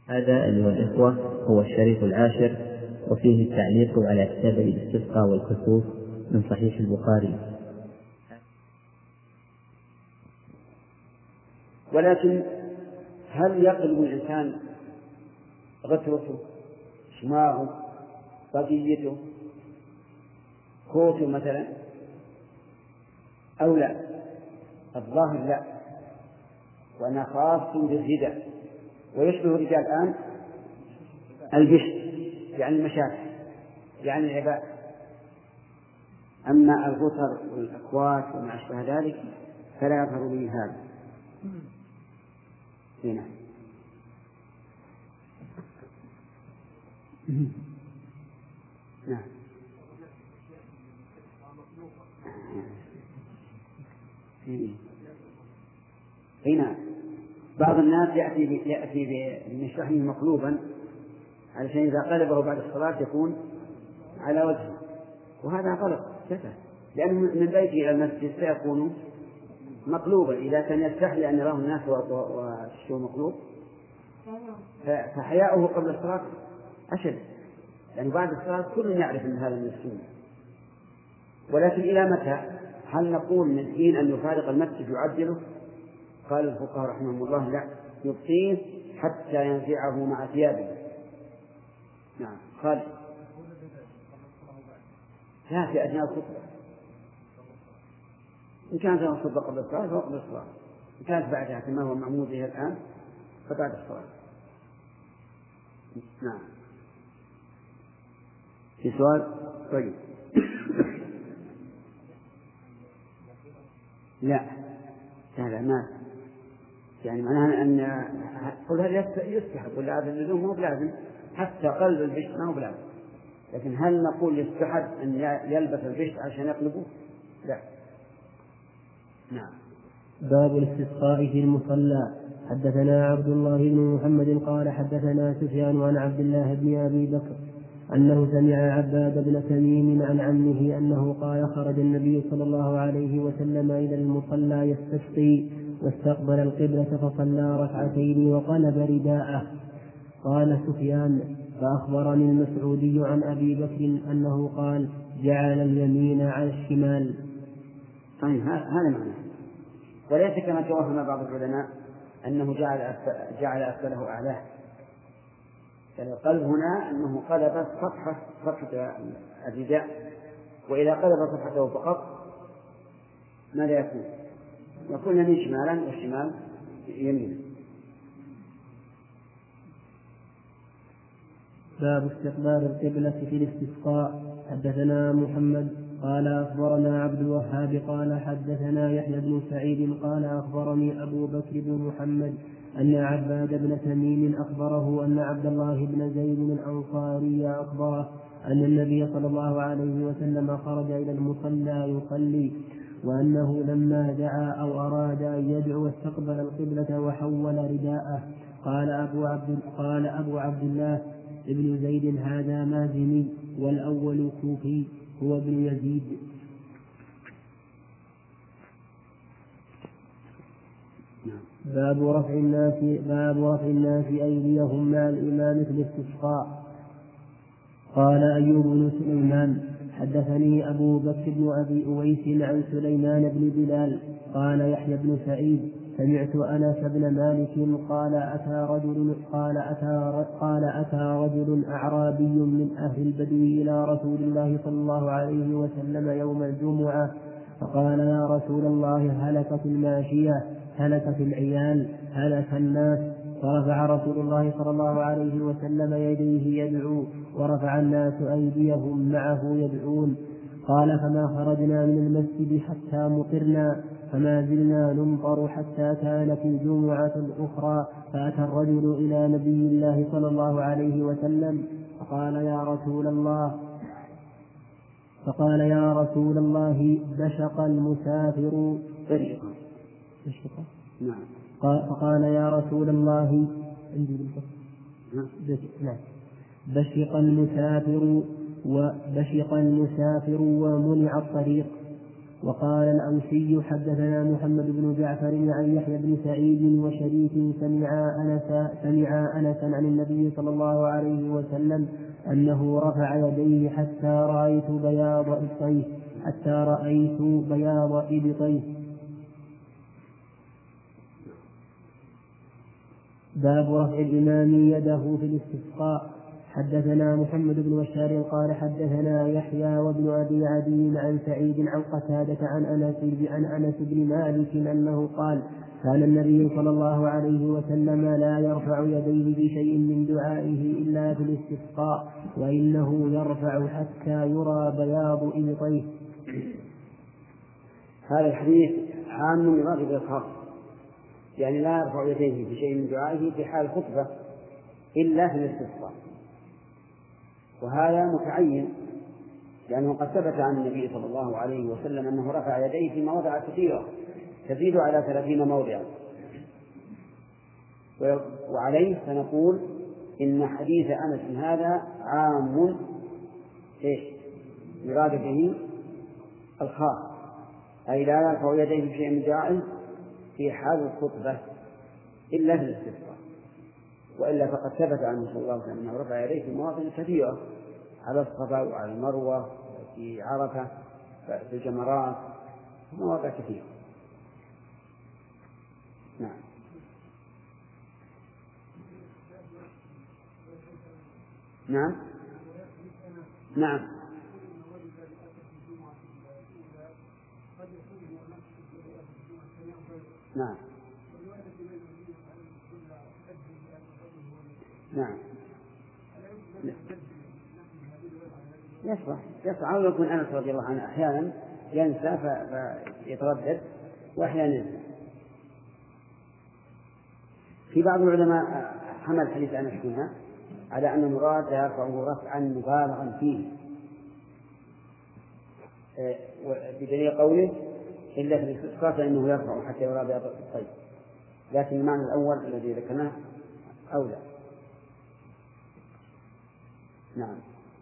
هذا أيها الإخوة هو الشريط 10 وفيه التعليق على كتاب الاستسقاء والكسوف من صحيح البخاري. ولكن هل يقلب الإنسان غترته، شماغه، بقيته، كوته مثلا أو لا؟ الظاهر لا، وأنا خاص بالرداء، ويشبه الرجال الآن البشت يعني المشاكل يعني العباء. أما الغتر والأكوات وما أشبه ذلك فلا يظهر به هذا. هنا نعم. هنا بعض الناس يأتي بمشرحه مقلوبا علشان إذا قلبه بعد الصلاة يكون على وجهه، وهذا غلط سفه، لأنه من بيته إلى المسجد سيكون مقلوبا. إذا كان يستحي أن يراه الناس والشيء مقلوب فحياؤه قبل الصلاة أشد، لأن بعد الصلاة كل يعرف أن هذا من السنة. ولكن إلى متى؟ هل نقول من حين أن يفارق المسجد يعدله؟ قال الفقهاء رحمهم الله لا، يبقيه حتى ينزعه مع ثيابه. نعم. قال لا، في أثناء الخطبة، إن كانت الخطبة قبل الصلاة فهو قبل الصلاة، إن كانت بعدها كما هو معمول به الآن فبعد الصلاة. نعم. في سؤال؟ طيب. لا ما يعني معناها أن قل هذا يستحب ولا هذا اللزوم مو بلازم، حتى قلب البشت ما هو بلازم، لكن هل نقول يستحب أن يلبس البشت عشان يقلبه؟ لا. نعم. باب الاستسقاء في المصلى. حدثنا عبد الله بن محمد قال حدثنا سفيان عن عبد الله بن أبي بكر أنه سمع عباد بن تميم عن عمه أنه قال خرج النبي صلى الله عليه وسلم إلى المصلى يستسقي واستقبل القبلة فصلى ركعتين وقلب رداءه. قال سفيان فأخبرني المسعودي عن أبي بكر أنه قال جعل اليمين على الشمال. طيب هذا معناه، وليس كما توهم بعض العلماء أنه جعل أسفله أعلاه. يعني القلب هنا أنه قلب صفحة الرداء، وإذا قلب صفحته فقط ماذا يكون؟ يكون يمين شمالا والشمال يمين. باب استقبال القبلة في الاستسقاء. حدثنا محمد قال أخبرنا عبد الوهاب قال حدثنا يحيى بن سعيد قال أخبرني أبو بكر بن محمد أن عباد بن تميم أخبره أن عبد الله بن زيد الأنصاري أخبره أن النبي صلى الله عليه وسلم خرج إلى المصلى يصلي، وأنه لما دعا أو أراد أن يدعو استقبل القبلة وحول رداءه. قال أبو عبد الله ابن زيد هذا مازني، والأول كوفي هو ابن يزيد. باب رفع الناس أيديهم مع الإمام في الاستسقاء. قال أيوب بن سليمان حدثني أبو بكر بن أبي أويس عن سليمان بن بلال قال يحيى بن سعيد سمعت أنس بن مالك قال أتى رجل أعرابي من أهل البدو إلى رسول الله صلى الله عليه وسلم يوم الجمعة فقال يا رسول الله هلكت الماشية، هلكت العيال، هلك الناس. فرفع رسول الله صلى الله عليه وسلم يديه يدعو، ورفع الناس أيديهم معه يدعون. قال فما خرجنا من المسجد حتى مطرنا، فما زلنا نمطر حتى كانت الجمعة الأخرى، فأتى الرجل إلى نبي الله صلى الله عليه وسلم فقال يا رسول الله بشق المسافر. فقال يا رسول الله بشق المسافر ومنع الطريق. وقال الأوسي حدثنا محمد بن جعفر عن يحيى بن سعيد وشريك سمع أنسا عن النبي صلى الله عليه وسلم أنه رفع يديه حتى رأيت بياض إبطيه. باب رفع الإمام يده في الاستسقاء. حدثنا محمد بن بشار قال حدثنا يحيى وابن أبي عدي عن سعيد عن قتادة عن أنس بن مالك أنه قال كان النبي صلى الله عليه وسلم لا يرفع يديه بشيء من دعائه إلا في الاستسقاء وإنه يرفع حتى يرى بياض إبطيه. هذا الحديث عام يراد به الخاص، يعني لا يرفع يديه بشيء من دعائه في حال الخطبة إلا في الاستسقاء، وهذا متعين لأنه قد ثبت عن النبي صلى الله عليه وسلم أنه رفع يديه في مواضع كثيرة تزيد على 30 موضعا، وعليه فنقول إن حديث أنس هذا عام يراد به الخاص، أي لا يرفع يديه بشيء من دعائه في حال الخطبة إلا في الاستسقاء، وإلا فقد ثبت عنه صلى الله عليه وسلم أنه رفع يديه في مواطن كثيرة على الصفا وعلى المروة في عرفة في الجمرات في مواضع كثيرة. نعم. نعم. نعم. نعم. نعم. يصح أو يكون أنس رضي الله عنه أحيانا ينسى فيتردد وأحيانا ينسى. في بعض العلماء حمل حديث أنس هنا على أن المراد يرفعه رفعا مبالغا فيه، بدليل قوله إلا في الاستسقاء فإنه يرفع حتى يرى بياض الطيب، لكن المعنى الأول الذي ذكرناه أولى. نعم.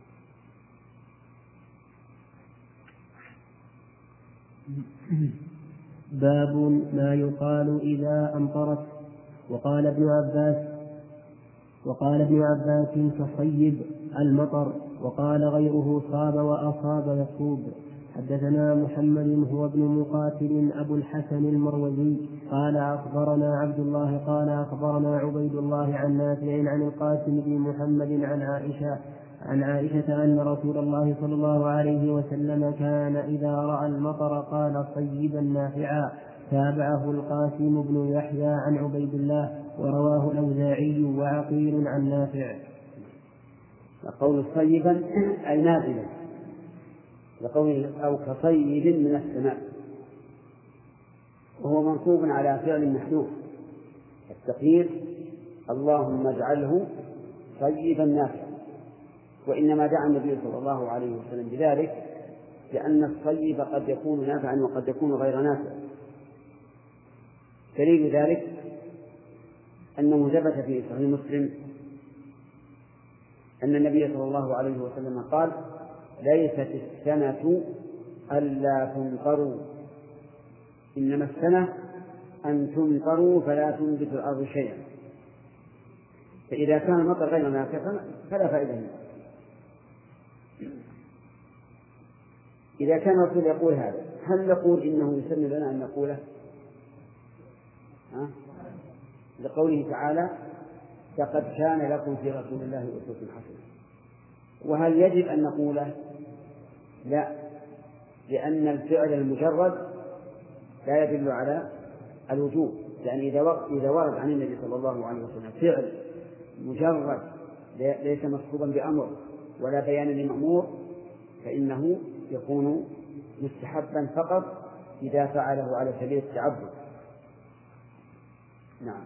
باب ما يقال إذا أمطرت. وقال ابن عباس تصيب المطر، وقال غيره صاب وأصاب يصوب. حدثنا محمد هو ابن مقاتل أبو الحسن المروزي قال أخبرنا عبد الله قال أخبرنا عبيد الله عن نافع عن القاسم بن محمد عن عائشة أن رسول الله صلى الله عليه وسلم كان إذا رأى المطر قال صيبا نافعا. تابعه القاسم بن يحيى عن عبيد الله، ورواه الأوزاعي وعقيل عن نافع. قول صيبا أي نازلا، لقول أو كصيب من السماء، وهو منصوب على فعل محذوف، التقدير اللهم اجعله صيبا نافعا. وإنما دعا النبي صلى الله عليه وسلم بذلك لأن الصيب قد يكون نافعا وقد يكون غير نافع. دليل ذلك أنه ثبت في صحيح مسلم أن النبي صلى الله عليه وسلم قال ليست السنة ألا تمطروا، إنما السنة أن تمطروا فلا تنبت الأرض شيئا. فإذا كان المطر غير نافع فلا فائدة منه. إذا كان الرسول يقول هذا هل نقول إنه يسن لنا أن نقوله؟ لقوله تعالى لقد كان لكم في رسول الله أسوة حسنة. وهل يجب أن نقوله؟ لا، لأن الفعل المجرد لا يدل على الوجوب، يعني إذا ورد عن النبي صلى الله عليه وسلم فعل مجرد ليس مصحوبا بأمر ولا بيان لمأمور فإنه يكون مستحبا فقط إذا فعله على سبيل التعبد. نعم.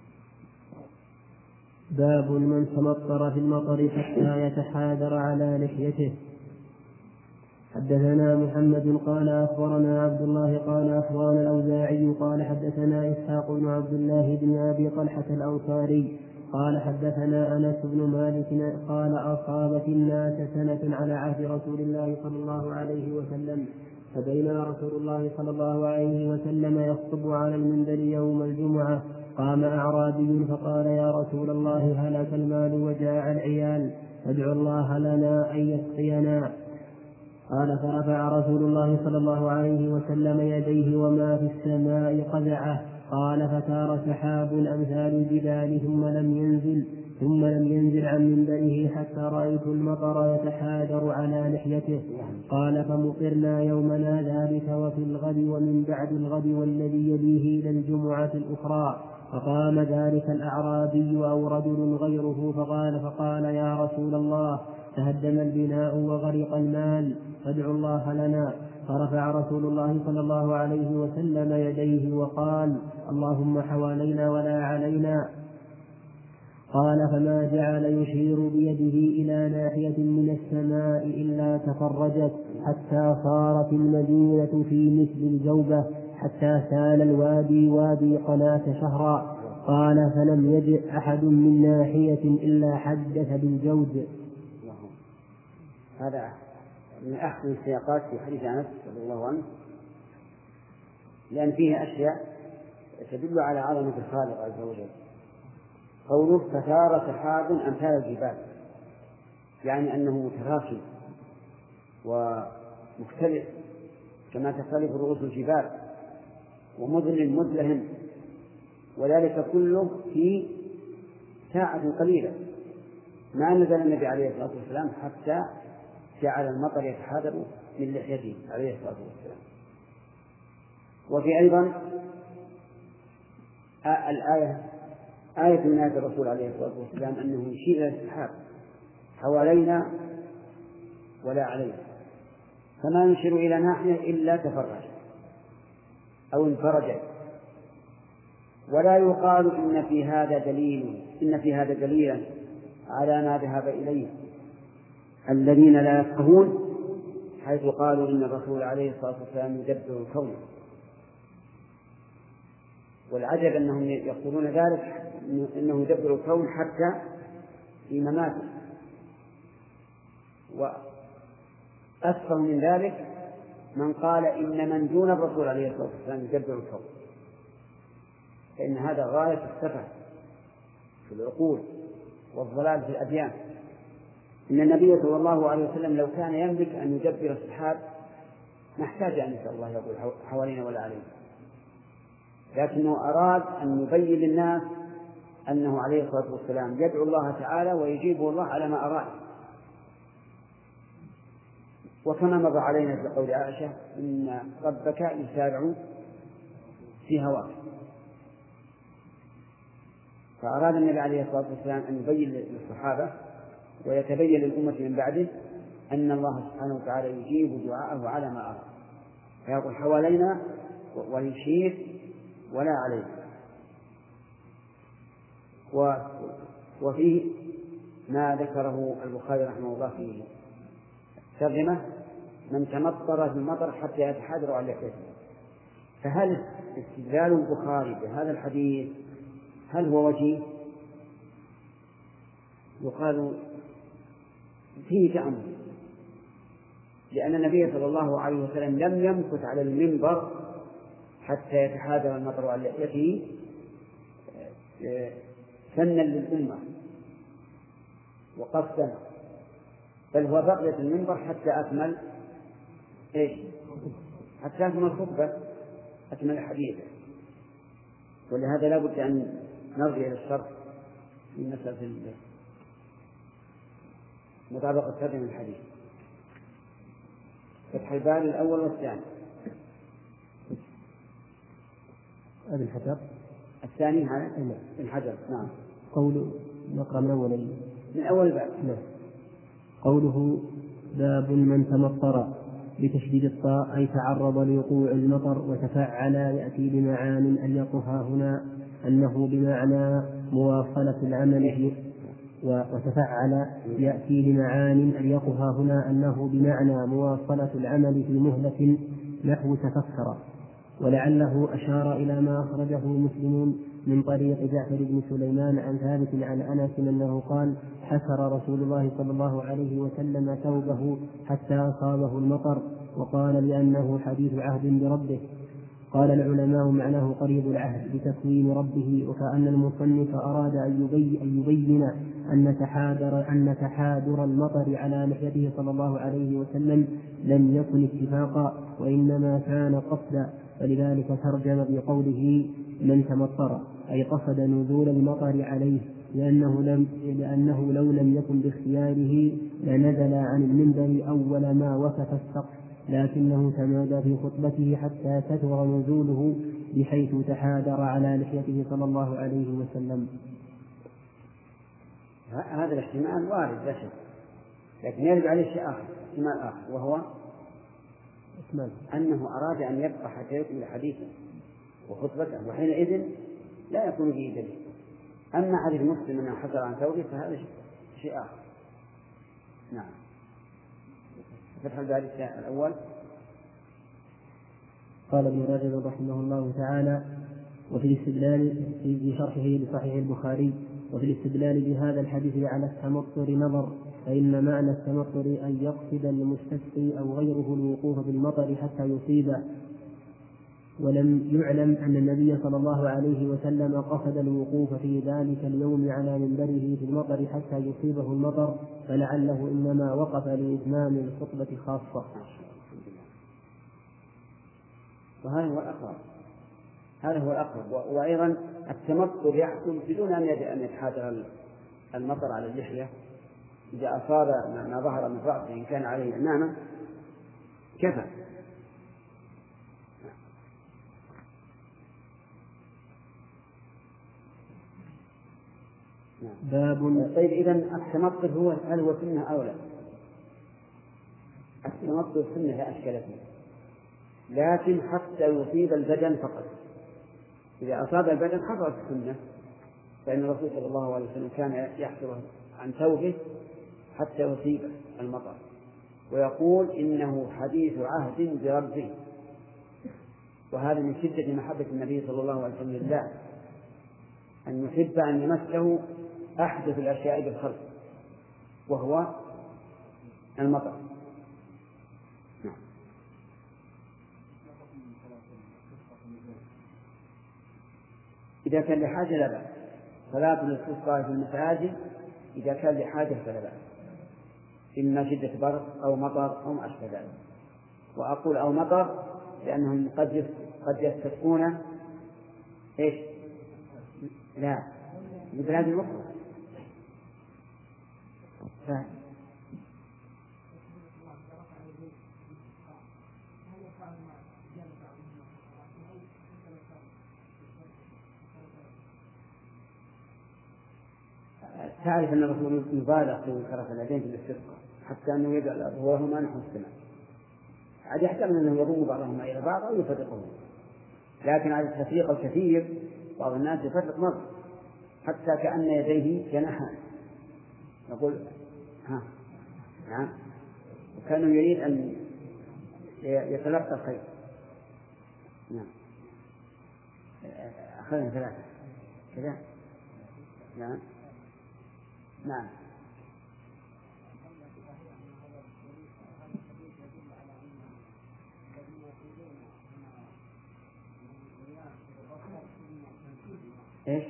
باب من تمطر في المطر حتى يتحاذر على لحيته. حدثنا محمد قال أخبرنا عبد الله قال أخبرنا الأوزاعي قال حدثنا إسحاق بن عبد الله بن أبي طلحة الأوصاري قال حدثنا أنس بن مالك قال أصابت الناس سنة على عهد رسول الله صلى الله عليه وسلم فبينا رسول الله صلى الله عليه وسلم يخطب على المنبر يوم الجمعة قام أعرابي فقال يا رسول الله هلك المال وجاع العيال فادع الله لنا أن يسقينا. قال فرفع رسول الله صلى الله عليه وسلم يديه وما في السماء قزعه. قال فتار سحاب أمثال الجبال ثم لم ينزل عن منبره حتى رأيت المطر يتحادر على لحيته. قال فمطرنا يومنا ذلك وفي الغد ومن بعد الغد والذي يليه إلى الجمعة الأخرى. فقام ذلك الأعرابي أو رجل غيره فقال يا رسول الله تهدم البناء وغرق المال فادعوا الله لنا. فرفع رسول الله صلى الله عليه وسلم يديه وقال اللهم حوالينا ولا علينا. قال فما جعل يشير بيده إلى ناحية من السماء إلا تفرجت حتى صارت المدينة في مثل الجوبة حتى سال الوادي وادي قناة شهرا. قال فلم يجئ أحد من ناحية إلا حدث بالجود. هذا من أحسن السياقات في حديث أنس رضي الله عنه، لأن فيه أشياء تدل على عظمة الخالق عز وجل. قوله فتار سحاب أمثال الجبال، يعني أنه متراكم ومختلف كما تختلف رؤوس الجبال ومظلم مدلهم، وذلك كله في ساعة قليلة. ما نزل النبي عليه الصلاة والسلام حتى جعل المطر يتحادر من لحيته عليه الصلاة والسلام. وفي أيضا آية من آيات الرسول عليه الصلاة والسلام أنه يشير إلى السحاب حوالينا ولا علينا، فما نشير إلى ناحية إلا تفرج أو انفرج. ولا يقال إن في هذا دليلا على ما ذهب إليه الذين لا يفقهون، حيث قالوا إن الرسول عليه الصلاة والسلام يدبر الكون. والعجب أنهم يقولون ذلك، إنه يدبر الكون حتى في مماته. وأسفه من ذلك من قال إن من دون الرسول عليه الصلاة والسلام يدبر الكون، فإن هذا غاية السفه في العقول والضلال في الأديان. إن النبي صلى الله عليه وسلم لو كان يملك أن يدبر السحاب ما احتاج أن يسأل الله يقول حوالينا ولا علينا، لكنه أراد أن يبين للناس أنه عليه الصلاة والسلام يدعو الله تعالى ويجيبه الله على ما أراد. وكما مر علينا في قول عائشة إن ربك يسارع في هواك. فأراد النبي عليه الصلاة والسلام أن يبين للصحابة ويتبين للأمة من بعده أن الله سبحانه وتعالى يجيب دعاءه على ما أراد، فيقول حوالينا ويشير ولا علينا. وفيه ما ذكره البخاري رحمه الله في ترجمة من تمطر في المطر حتى يتحادر على لحيته. فهل استدلال البخاري بهذا الحديث هل هو وجيه؟ يقال فيه تأمل، لأن النبي صلى الله عليه وسلم لم يمكث على المنبر حتى يتحادر المطر على لحيته سنا للأمة وقصدا، بل هو بقية المنبر حتى أكمل حتى أكمل الخطبة، أكمل الحديث. ولهذا لا بد أن نرجع إلى الشرح في مسألة مطابقة ترجمة الحديث. فتح الباب الأول والثاني. ابن حجر الثاني هذا ابن حجر. نعم. قوله نقرأ من أول من أول باب. نعم. قوله باب من تمطر بتشديد الطاء أي تعرض لوقوع المطر وتفعل يأتي بمعان أليقها هنا أنه بمعنى مواصلة العمل وتفعل يأتي بمعان أليقها هنا أنه بمعنى مواصلة العمل في مهلة نحو تفكر. ولعله أشار إلى ما أخرجه مسلم من طريق جعفر بن سليمان عن ثابت عن أنس أنه قال حسر رسول الله صلى الله عليه وسلم ثوبه حتى أصابه المطر وقال لأنه حديث عهد بربه. قال العلماء معناه قريب العهد بتكوين ربه، وكأن المصنف أراد أن يبين أن تحادر المطر على لحيته صلى الله عليه وسلم لم يكن اتفاقا، وإنما كان قصدا، ولذلك ترجم بقوله من تمطر، أي قصد نزول المطر عليه، لأنه لو لم يكن باختياره لنزل عن المنبر أول ما وقف السقف، لكنه تمادى في خطبته حتى كثر نزوله بحيث تحادر على لحيته صلى الله عليه وسلم. هذا الاحتمال وارد لا شك، لكن يرد عليه شيء آخر، احتمال آخر، وهو أنه أراد أن يبقى حتى يكمل حديثه وخطبته، وحينئذ لا يكون به دليل. أما حديث مسلم أنه حصل عن ثوبه فهذا شيء آخر. نعم. فتح الباري الأول. قال ابن رجب رحمه الله تعالى: وفي الاستدلال في شرحه لصحيح البخاري: وفي الاستدلال بهذا الحديث على التمطر نظر، فإن معنى التمطر أن يقصد المستسقي أو غيره الوقوف بالمطر حتى يصيبه، ولم يعلم أن النبي صلى الله عليه وسلم قصد الوقوف في ذلك اليوم على منبره في المطر حتى يصيبه المطر، فلعله إنما وقف لإتمام الخطبة خاصة. وهذا هو الأقرب. وأيضا التمطر يحصل بدون أن يتحادر المطر على اللحية. إذا أصاب ما ظهر من رأسه إن كان عليه عمامة كفى. طيب إذن التمطر هل هو سنة أو لا؟ التمطر سنة لا أشكال فيه، لكن حتى يصيب البدن فقط. إذا أصاب البدن حصلت السنة، فإن الرسول صلى الله عليه وسلم كان يحصل عن ثوبه حتى يصيب المطر، ويقول إنه حديث عهد بربه. وهذا من شدة محبة النبي صلى الله عليه وسلم لله، أن يحب أن يمسه أحدث الأشياء بالخلق وهو المطر. نعم. إذا كان لحاجة لا بأس، صلاة الاستسقاء في المساجد إذا كان لحاجة فلا بأس، إما شدة برد أو مطر أو ما أشبه ذلك. وأقول أو مطر لأنهم قد يستسقون إيش؟ لا، ببلاد أخرى. تعرف أن الرسول يبالغ في كرف اليدين في الاستسقاء حتى أنه يجعل أظهرهما نحو السماء، عاد يحتمل أنه يضم بعضهما إلى بعض أو يفرقهما، لكن على التفريق الكثير بعض الناس يفرق مرة حتى كأن يديه جناحان، نقول نعم، وكانوا يريد أن يتلقى الخير. نعم. أخذنا ثلاثة كذا. نعم. نعم. إيش؟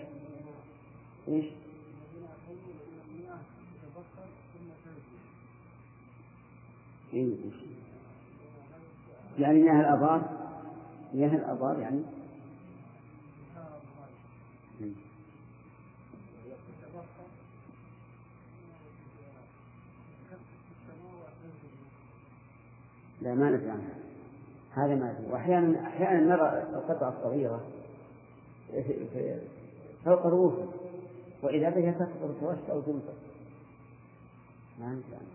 يعني مياه الآبار يعني لا، ما ندري عنها، هذا ما ندري. وأحيانا نرى القطعة الصغيرة فوق رؤوسه وإذا بها تسقط توسع أو تنفق، ما ندري عنها.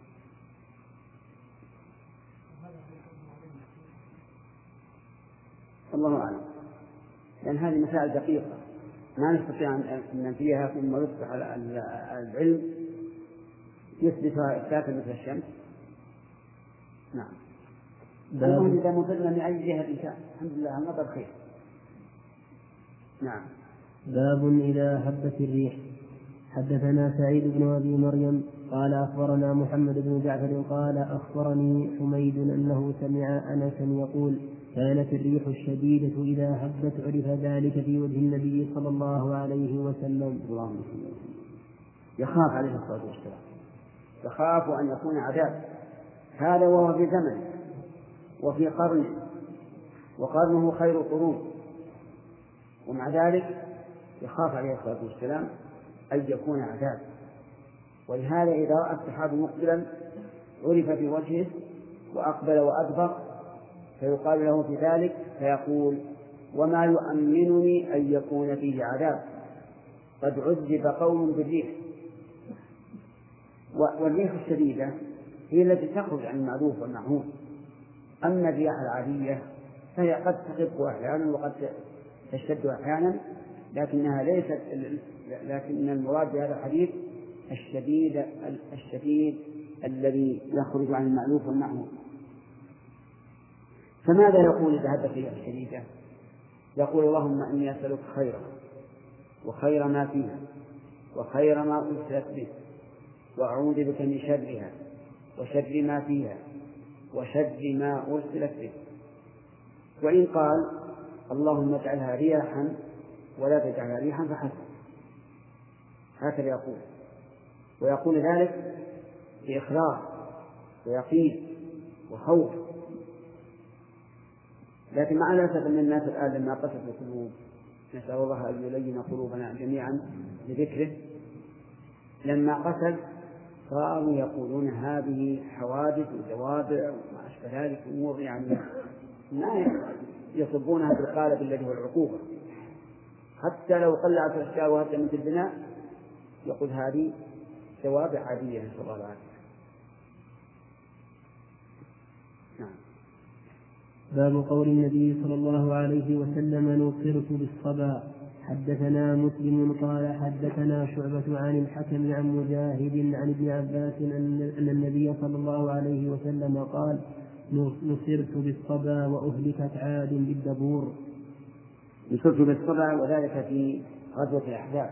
الله أعلم، لأن هذه مسائل دقيقة ما نستطيع أن ننفيها ثم يصبح العلم يثبتها إثباتا مثل الشمس. نعم. المهم إذا مطرنا من أي جهة إن شاء الحمد لله المطر خير. نعم. باب إذا هبت الريح. حدثنا سعيد بن أبي مريم قال أخبرنا محمد بن جعفر قال أخبرني حميد أنه سمع أنسا يقول كانت الريح الشديدة إذا هبت عرف ذلك في وجه النبي صلى الله عليه وسلم. يخاف عليه الصلاة والسلام، يخاف أن يكون عذاب، هذا وهو في زمن وفي قرن، وقرنه خير القرون، ومع ذلك يخاف عليه الصلاة والسلام أن يكون عذاب. ولهذا إذا رأى السحاب مقبلا عرف في وجهه وأقبل وأدبر، فيقال له في ذلك فيقول وما يؤمنني أن يكون فيه عذاب، قد عذب قوم بالريح. والريح الشديدة هي التي تخرج عن المعروف والمعهود، أما الرياح العادية فهي قد تخف أحيانا وقد تشتد أحيانا، لكنها ليست، لكن المراد بهذا الحديث الشديد الذي يخرج عن المألوف والمعهود. فماذا يقول إذا هبت الريح الشديدة؟ يقول اللهم إني أسألك خيرا وخير ما فيها وخير ما أرسلت به، وأعوذ بك من شرها وشر ما فيها وشر ما أرسلت به. وإن قال اللهم اجعلها رياحا ولا تجعلها ريحا فحسب، هكذا يقول، ويقول ذلك بإخلاص ويقين وخوف. لكن مع الأسف أن الناس الآن لما قست القلوب، نسأل الله أن يلين قلوبنا جميعا بذكره، لما قست صاروا يقولون هذه حوادث وزوابع وما أشبه ذلك، أمور يعني ما يصبونها بالقالب الذي هو العقوبة. حتى لو قلعت الأشياء وهدت من البناء يقول هذه زوابع عادية، نسأل الله العافية. نعم. باب قول النبي صلى الله عليه وسلم نصرت بالصبا. حدثنا مسلم قال حدثنا شعبة عن الحكم عن مجاهد عن ابن عباس أن النبي صلى الله عليه وسلم قال نصرت بالصبا وأهلكت عاد بالدبور. نصرت بالصبا، وذلك في غزوة الأحزاب،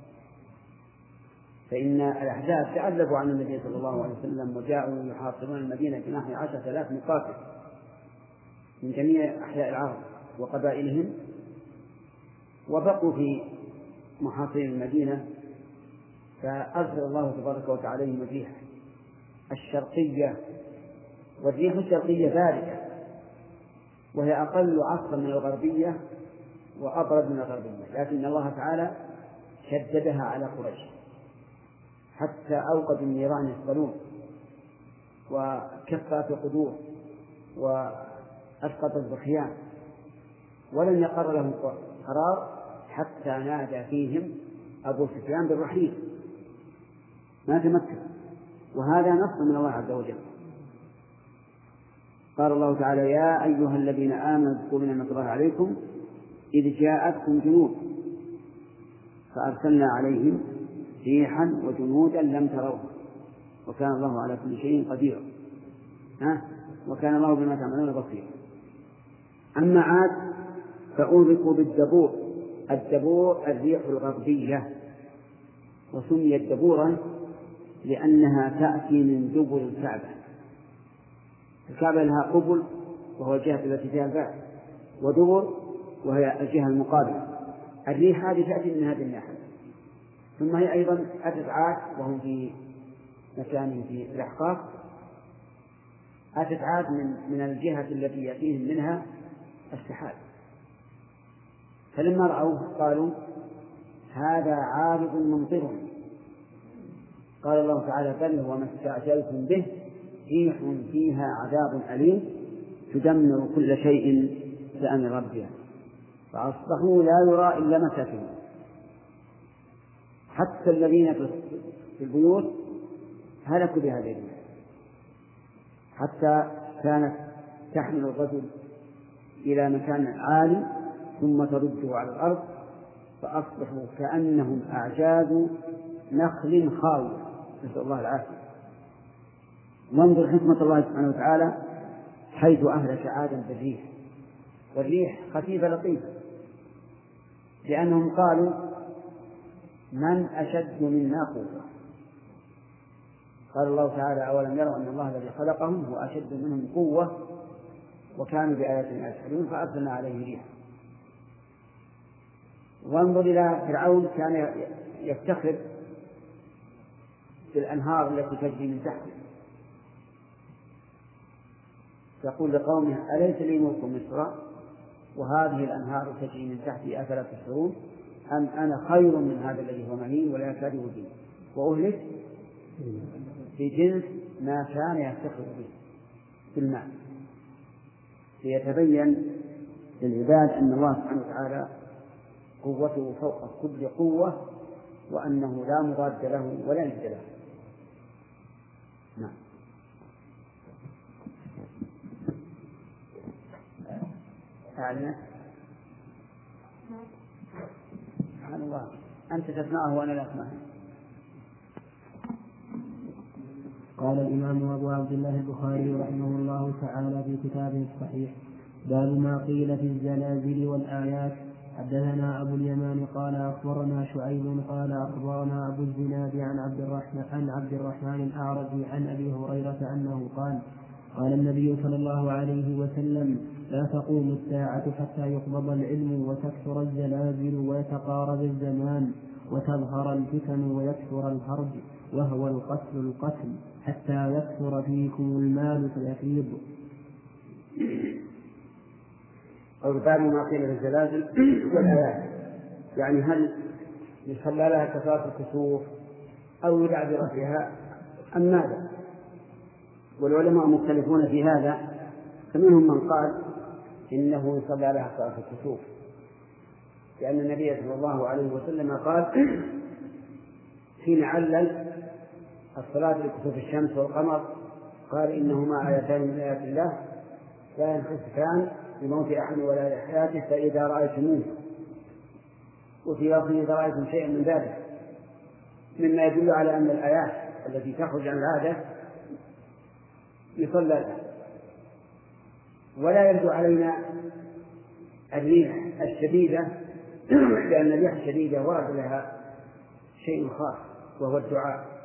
فإن الأحزاب تعذبوا عن النبي صلى الله عليه وسلم وجاءوا يحاصرون المدينة في نحو 10,000 مقاتل من جميع أحياء العرب وقبائلهم، وبقوا في محاصرين المدينة، فأرسل الله تبارك وتعالى عليهم الريح الشرقية. والريح الشرقية باردة، وهي أقل عصفا من الغربية وأبرد من الغربية، لكن الله تعالى شددها على قريش حتى أوقدوا النيران يصطلون وكفت القدور وأسقط الزخيان، ولم يقر لهم قرار حتى نادى فيهم أبو سفيان بالرحيل، ما تمكن. وهذا نص من الله عز وجل. قال الله تعالى يا أيها الذين آمنوا اذكروا نعمة الله عليكم إذ جاءتكم جنود فأرسلنا عليهم ريحا وجنودا لم تروها وكان الله على كل شيء قدير، وكان الله بما تعملون بصيرا. أما عاد فأهلكوا بالدبور. الدبور الريح الغربية، وسميت دبورا لأنها تأتي من دبر الكعبة. الكعبة لها قبل وهو الجهة التي فيها الباب، ودبر وهي الجهة المقابلة. الريح هذه تأتي من هذه الناحية. ثم هي أيضا أتت عاد وهم في مكانهم في الأحقاف، أتت عاد من الجهة التي يأتيهم منها السحاب، فلما رأوه قالوا هذا عارض ممطر. قال الله تعالى بل هو ما استعجلتم به ريح فيها عذاب أليم تدمر كل شيء بأمر ربها فأصبحوا لا يرى إلا مساكنهم. حتى الذين في البيوت هلكوا بهذه الريح، حتى كانت تحمل الرجل إلى مكان عالي ثم ترده على الأرض فأصبحوا كأنهم أعجاز نخل خاوية، نسأل الله العافية. وانظر حكمة الله سبحانه وتعالى حيث أهلك عادا بالريح، والريح خفيفة لطيفة، لأنهم قالوا من أشد منا قوة. قال الله تعالى أولم يروا أن الله الذي خلقهم هو أشد منهم قوة وكانوا بآياتنا يجحدون فأرسلنا عليه ريحا. وانظر إلى فرعون كان يفتخر بالأنهار التي تجري من تحته، يقول لقومه أليس لي ملك مصر وهذه الأنهار تجري من تحتي أفلا تبصرون أم أنا خير من هذا الذي هو مهين ولا يكاد يهين وأهلك بجنس ما كان يفتخر به في الماء، ليتبين للعباد أن الله سبحانه وتعالى قوته فوق كل قوة وأنه لا مضاد له ولا ند له. نعم. أعلم سبحان الله أنت تسمعه وأنا لا أسمعه. قال الإمام أبو عبد الله البخاري رحمه الله تعالى في كتابه الصحيح باب ما قيل في الزلازل والآيات. حدثنا أبو اليمان قال أخبرنا شعيب قال أخبرنا أبو الزناد عن عبد الرحمن الأعرج عن أبي هريرة أنه قال قال النبي صلى الله عليه وسلم لا تقوم الساعة حتى يقبض العلم وتكثر الزلازل ويتقارب الزمان وتظهر الفتن ويكثر الهرج وهو القتل حتى يكثر فيكم المال فيفيض. أو باب ما قيل في الزلازل والآيات، يعني هل يصلى لها كثرة الكسوف أو يدعبر فيها أم ماذا؟ والعلماء مختلفون في هذا، فمنهم من قال إنه يصلى لها كثرة الكسوف، لأن النبي صلى الله عليه وسلم قال حين علل الصلاة لكسوف الشمس والقمر قال إنهما آيتان من آيات الله لا ينخسفان بموت أحد ولا لحياته فإذا رأيتموه، وفي لفظ إذا رأيتم شيئا من ذلك، مما يدل على أن الآيات التي تخرج عن العادة يصلى لها. ولا يرد علينا الريح الشديدة لأن الريح الشديدة ورد لها شيء خاص وهو الدعاء.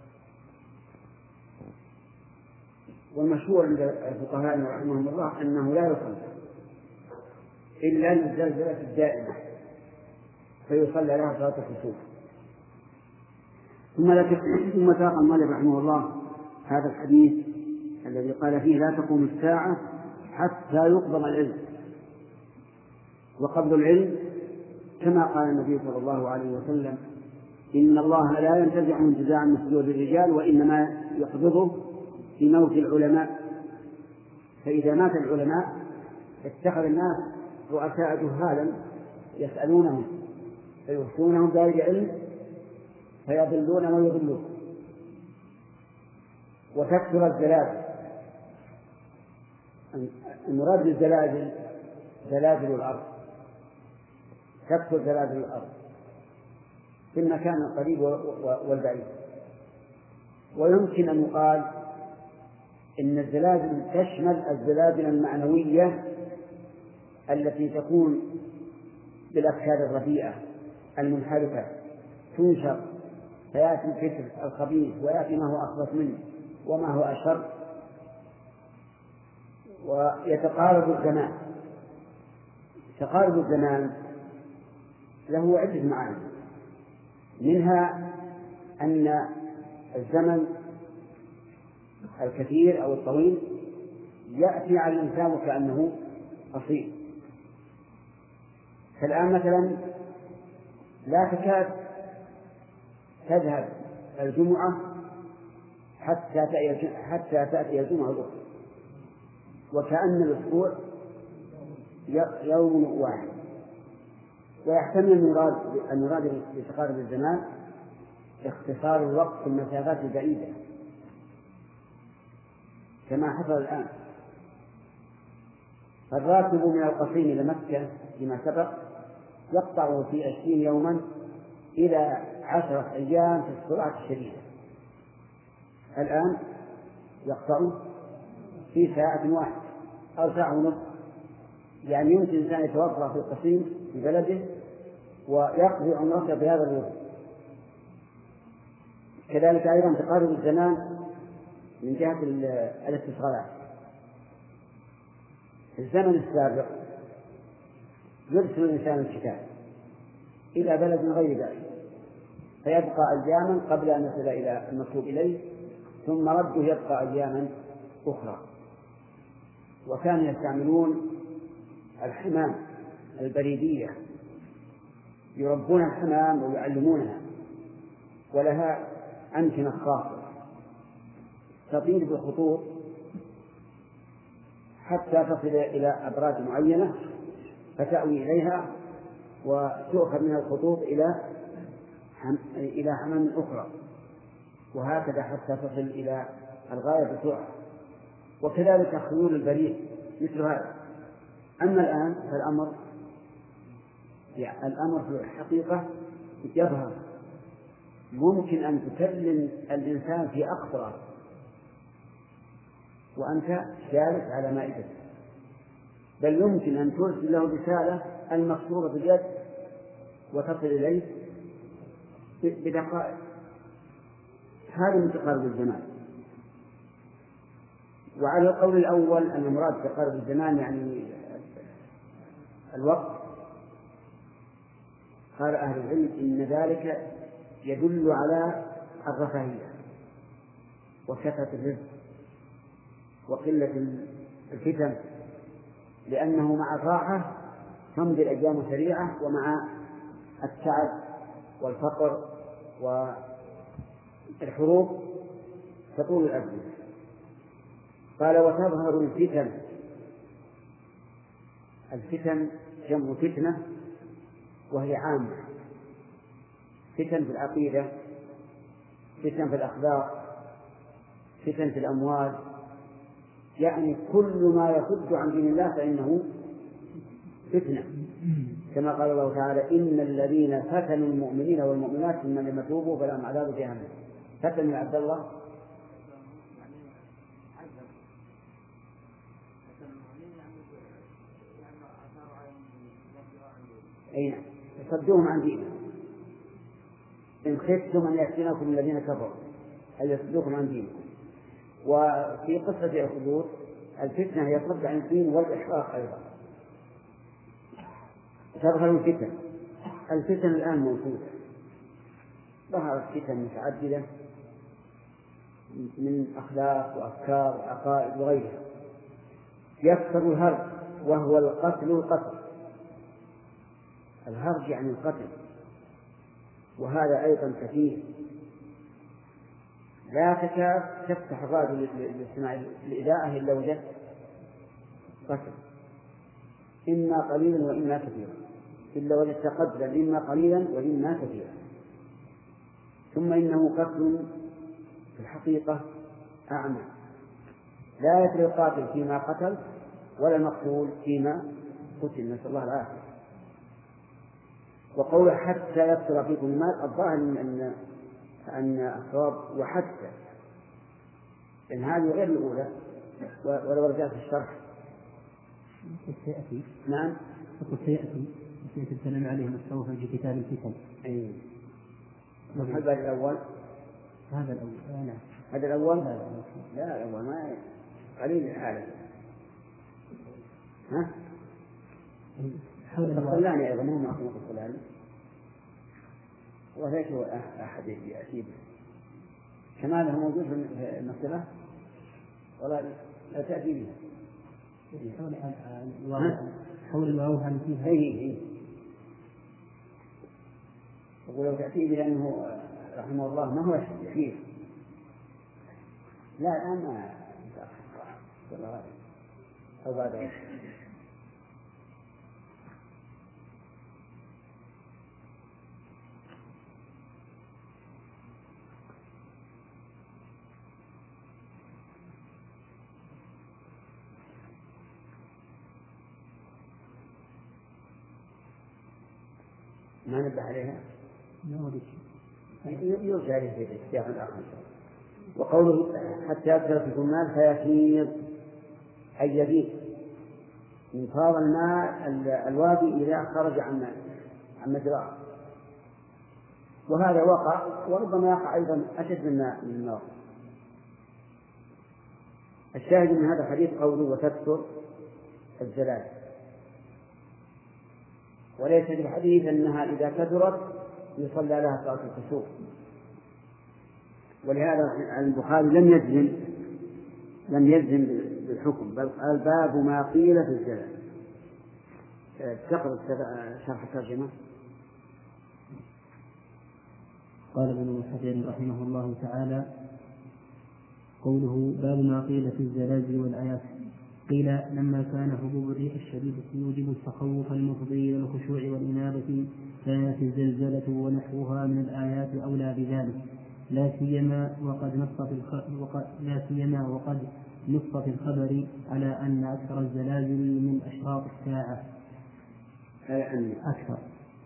والمشهور عند الفقهاء رحمهم الله أنه لا يصلى إلا للزلزلة الدائمة فيصلى لها صلاة الكسوف. ثم ساق المؤلف رحمه الله هذا الحديث الذي قال فيه لا تقوم الساعة حتى يقبض العلم. وقبض العلم كما قال النبي صلى الله عليه وسلم إن الله لا ينتزع انتزاعا من صدور الرجال وإنما يقبضه في موت العلماء، فإذا مات العلماء اتخذ الناس رؤساء جهالا يسألونهم فيفتونهم بغير علم فيضلون ويضلون. وتكثر الزلازل، المراد بالزلازل زلازل الأرض، تكثر زلازل الأرض في المكان القريب والبعيد. ويمكن أن يقال إن الزلازل تشمل الزلازل المعنوية التي تكون بالأفكار الرديئة المنحرفة تنشر فيأتي الفكر الخبيث ويأتي ما هو أخبث منه وما هو أشر ويتقارب الزمان. تقارب الزمان له عدة معاني، منها أن الزمن الكثير أو الطويل يأتي على الإنسان وكأنه قصير. فالآن مثلا لا تكاد تذهب الجمعة حتى تأتي الجمعة الأخرى، وكأن الأسبوع يوم واحد. ويحتمل أن يراد بتقارب الزمان اختصار الوقت في المسافات البعيدة كما حصل الآن. فالراكب من القصيم إلى مكة فيما سبق يقطع في 20 يوما إلى 10 أيام في السرعة الشديدة، الآن يقطع في ساعة واحدة أو ساعة ونصف. يعني يمكن الإنسان يتوفر في القصيم في بلده ويقضي عمرته بهذا الوقت كذلك أيضا تقارب الزمان من جهة الاتصالات. في الزمن السابق يرسل الإنسان الكتاب إلى بلد غير ذلك فيبقى أياما قبل أن يصل إلى المكتوب إليه، ثم رده يبقى أياما أخرى. وكانوا يستعملون الحمام البريدية، يربون الحمام ويعلمونها، ولها أمكنة خاصة تطير بالخطوط حتى تصل إلى أبراج معينة فتأوي إليها وتؤخذ من الخطوط إلى حمام أخرى، وهكذا حتى تصل إلى الغاية بسرعة. وكذلك خيول البريد مثل هذا. أما الآن فالأمر في الحقيقة يظهر، ممكن أن تكلم الإنسان في أقصى وأنت جالس على مائدته، بل يمكن أن ترسل له رسالة المكتوبة باليد وتصل إليه بدقائق. هذا من تقارب الزمان. وعلى القول الأول أن المراد تقارب الزمان يعني الوقت، قال أهل العلم إن ذلك يدل على الرفاهية وكثرة الرزق وقلة الفتن، لأنه مع الراحة تمضي الأيام سريعة، ومع التعب والفقر والحروب تطول الأزمنة. قال وتظهر الفتن جمع فتنة وهي عامة، فتن في العقيدة، فتن في الأخلاق، فتن في الأموال، يعني كل ما يصد عن دين الله فإنه فتنة، كما قال الله تعالى إن الذين فتنوا المؤمنين والمؤمنات ثم لم يتوبوا فلهم عذاب جهنم. فتن يا عبد الله أين يصدوهم عن دينهم، إن خفتم أن يفتنكم الذين كفروا أن يصدوكم عن دينكم. وفي قصة الحدود الفتنة هي صد عن الدين والإحراق أيضا. تظهر الفتن الآن موجودة، ظهرت فتن متعددة من أخلاق وأفكار وعقائد وغيرها. يكثر الهرج وهو القتل. الهرج يعني القتل، وهذا أيضا كثير، لا تكاد تفتح الراديو لاستماع الإذاعة إلا وجدت قتل، إما قليلا وإما كثيرا، إلا وجدت قتلا إما قليلا وإما كثيرا. ثم إنه قتل في الحقيقة أعمى، لا يدري القاتل فيما قتل ولا المقتول فيما قتل، نسأل الله العافية. وقوله حتى يكثر فيكم المال، الظاهر أن الصواب وحتى، إن هذه غير الأولى، ولو رجعت الشرح سيأتي. نعم سيأتي الكلام عليه مستوفى في كتاب الفتن. أي هذا الأول. هذا الأول. نعم. هذا الأول. لا الأول ما قليل الحالة. ها؟ الخلاني أيضا مو مخلوق الخلاني، وليس هو أحد يأتي به كماله موجود في المكتبة ولا لا تأتي به. حول الواو هل فيها؟ إيه. ولو تأتي به لأنه رحمه الله ما هو يحييه. لا الآن ما متأخر أو بعد. ما نبه عليها يرجع عليه في السياق الآخر. وقوله حتى يكثر فيكم المال فيفيض أي يبيد، انفاض الماء الوادي إذا خرج عن مجراه. وهذا وقع وربما يقع أيضا أشد من النار. الشاهد من هذا الحديث قوله وتكثر الزلازل، وليس في الحديث أنها إذا كثرت يصلى لها صلاة الكسوف، ولهذا البخاري لم يجزم بالحكم، بل قال باب ما قيل في الزلازل. تقرأ شرح الترجمة. قال ابن حجر رحمه الله تعالى: قوله باب ما قيل في الزلازل والآيات. قيل لما كان هبوب الريح الشديدة يوجب التخوف المفضي إلى الخشوع والإنابة كانت الزلزلة ونحوها من الآيات أولى بذلك، لا سيما وقد نص في الخبر على أن أكثر الزلازل من أشراط الساعة أكثر.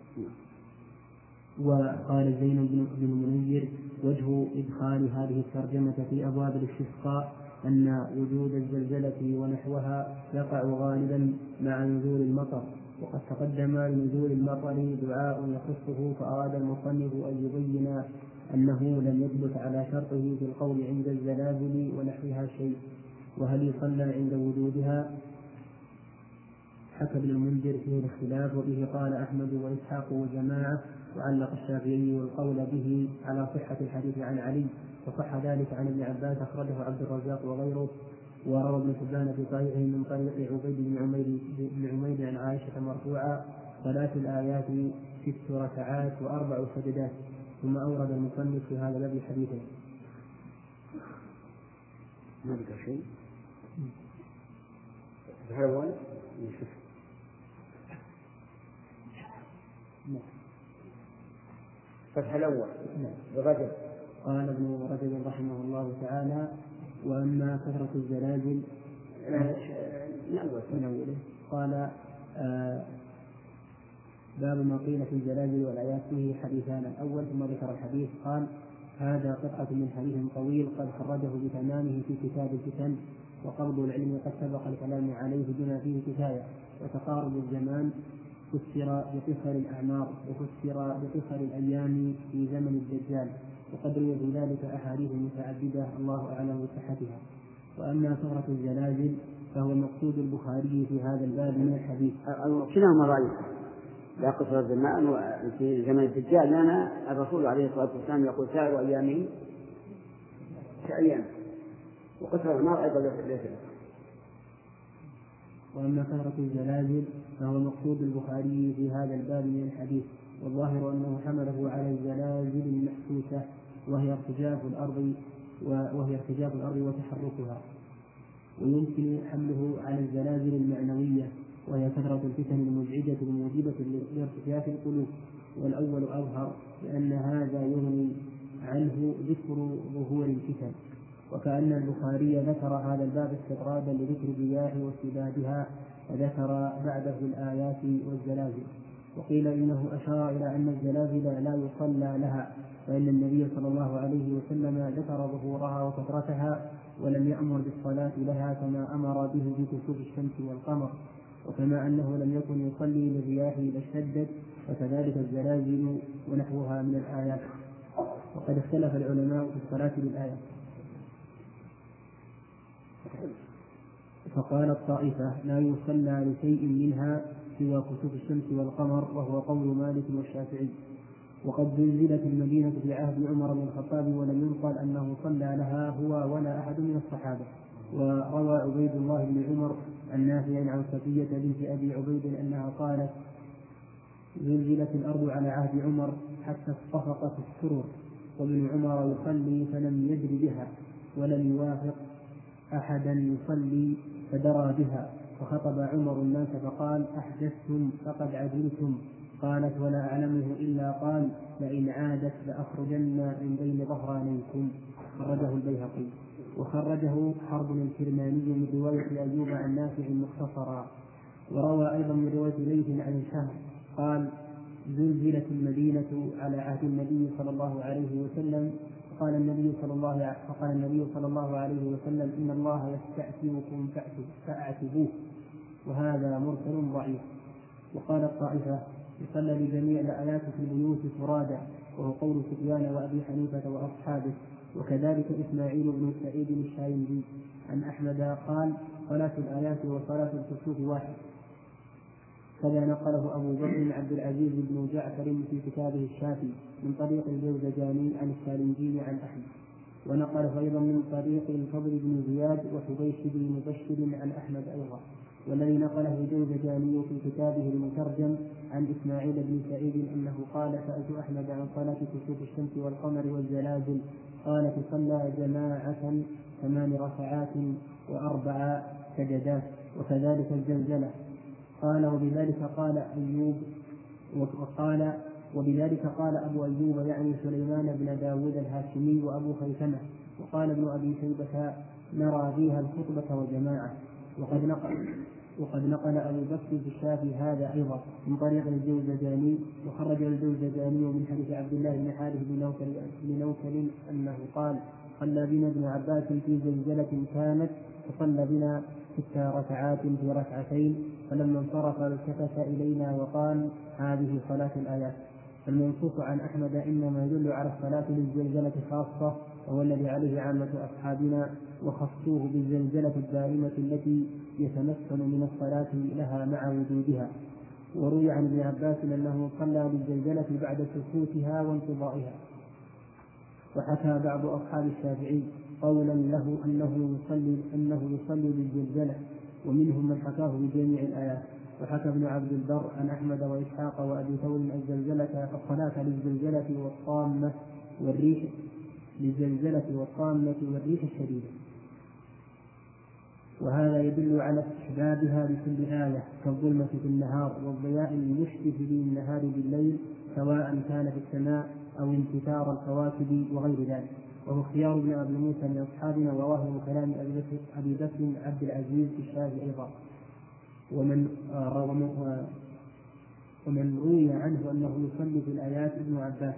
وقال زين بن المنير: وجه إدخال هذه الترجمة في أبواب الاستسقاء أن وجود الزلزلة ونحوها يقع غالبا مع نزول المطر، وقد تقدم لنزول المطر دعاء يخصه، فأراد المصنف أن يبين أنه لم يثبت على شرطه في القول عند الزلازل ونحوها شيء، وهل يصلى عند وجودها؟ حكى ابن المنذر فيه الاختلاف، وبه قال أحمد وإسحاق وجماعة، وعلق الشافعي والقول به على صحة الحديث عن علي، وصح ذلك عن ابن عباس أخرجه عبد الرزاق وغيره. وروى ابن حبان في صحيحه من طريق عبيد بن عمير عن عائشة مرفوعا: صلاة الآيات 6 ركعات و4 سجدات. ثم أورد المصنف في هذا الذي حديثه. ما ذكر شيء. الأول فتح الأول برجب. قال ابن رجب رحمه الله تعالى: وأما كثرة الزلازل من أوله. قال باب ما قيل في الزلازل والآيات فيه حديثان. الأول ثم ذكر الحديث قال: هذا قطعة من حديث طويل قد خرجه بتمامه في كتاب الفتن، وقبض العلم قد سبق الكلام عليه بما فيه كفاية، وتقارب الزمان فسر بقصر الأعمار، وفسر بقصر الأيام في زمن الدجال، وقد روي في ذلك أحاديث متعددة الله أعلم بصحتها. وأما كثرة الزلازل فهو مقصود البخاري في هذا الباب من الحديث. كلاهما رأي، لا قصر الزمان في زمن الدجال، لأن الرسول عليه الصلاة والسلام يقول سائر أيامه كأيام، وقصر النار أيضا ليس. وأما كثرة الزلازل فهو مقصود البخاري في هذا الباب من الحديث، والظاهر أنه حمله على الزلازل المحسوسة وهي ارتجاف الأرض وتحركها، ويمكن حمله على الزلازل المعنوية وهي كثرة الفتن المزعجة الموجبة لارتجاف القلوب، والأول أظهر لأن هذا يغني عنه ذكر ظهور الفتن. وكأن البخاري ذكر هذا الباب استطرادا لذكر الرياح واشتدادها، وذكر بعده الآيات والزلازل. وقيل إنه أشار إلى أن الزلازل لا يصلى لها، فإن النبي صلى الله عليه وسلم ذكر ظهورها وكثرتها ولم يأمر بالصلاة لها كما أمر به بكسوف الشمس والقمر، وكما أنه لم يكن يصلي للرياح إذا اشتدت، فكذلك الزلازل ونحوها من الآيات. وقد اختلف العلماء في الصلاة للآيات، فقال الطائفة لا يصلى لشيء منها سوى كسوف الشمس والقمر، وهو قول مالك والشافعي. وقد زلزلت المدينة في عهد عمر بن الخطاب ولم ينقل أنه صلى لها هو ولا أحد من الصحابة. وروى عبيد الله بن عمر عن نافع عن صفية بنت أبي عبيد أنها قالت: زلزلت الأرض على عهد عمر حتى اصطفقت السرور، وابن عمر يصلي فلم يدر بها ولم يوافق أحدا يصلي فدرى بها، فخطب عمر الناس فقال: أحدثتم فقد عجلتم. قالت: ولا أعلمه إلا قال: لئن عادت لأخرجن من بين ظهرانيكم. خرجه البيهقي. وخرجه حرب الكرماني من رواية أيوب عن نافع مختصرا. وروى أيضا من رواية ليث عن الشهر قال: زلزلت المدينة على عهد النبي صلى الله عليه وسلم، فقال النبي صلى الله عليه وسلم: إن الله يستأثركم فأعتبوه. وهذا مرسل ضعيف. وقال الطائفة: يصلى لجميع الآيات في البيوت فرادى، وهو قول سفيان وأبي حنيفة وأصحابه، وكذلك إسماعيل بن سعيد الشايبي عن أحمد قال: صلاة الآيات وصلاة الكسوف واحد. كذا نقله أبو بكر عبد العزيز بن جعفر في كتابه الشافي من طريق الجوزجاني عن السالمجي عن أحمد، ونقله أيضا من طريق الفضل بن زياد وحبيش بن مبشر عن أحمد أيضا. والذي نقله الجوزجاني في كتابه المترجم عن إسماعيل بن سعيد أنه قال: سألت أحمد عن صلاة كسوف الشمس والقمر والزلازل، قال: تصلى جماعة 8 ركعات و4 سجدات، وكذلك الزلزلة. قال: وبذلك قال أبو أيوب يعني سليمان بن داود الهاشمي وأبو خيثمة. وقال ابن أبي شيبة: نرى فيها الخطبة وجماعة. وقد نقل أبو بكر في الشافي هذا أيضا من طريق الجوزجاني، وخرج الجوزجاني من حديث عبد الله بن حارث بن نوفل أنه قال: صلى بنا ابن عباس في زلزلة كانت، فصلى بنا 6 ركعات في ركعتين، فلما انصرف التفت إلينا وقال: هذه صلاة الآيات. فالمنصوص عن أحمد إنما يدل على الصلاة للزلزلة خاصة، وهو الذي عليه عامة أصحابنا، وخصوه بالزلزلة الدائمة التي يتمكن من الصلاة لها مع وجودها. وروي عن ابن عباس أنه صلى بالزلزلة بعد سكوتها وانقضائها. وحكى بعض أصحاب الشافعي قولا له أنه يصلي بالزلزلة، ومنهم من حكاه بجميع الآيات. وحكى ابن عبد البر عن أحمد وإسحاق وأبي ثور الصلاة للزلزلة والريح الشديدة. وهذا يدل على استحبابها بكل آية، كالظلمة في النهار والضياء المشبه للنهار بالليل، سواء كان في السماء أو انتثار الكواكب وغير ذلك. وهو اختيار ابن أبي موسى من أصحابنا، وواهم كلام أبي بكر عبد العزيز في الشافعي أيضا. ومن روي عنه أنه يصلي في الآيات ابن عباس.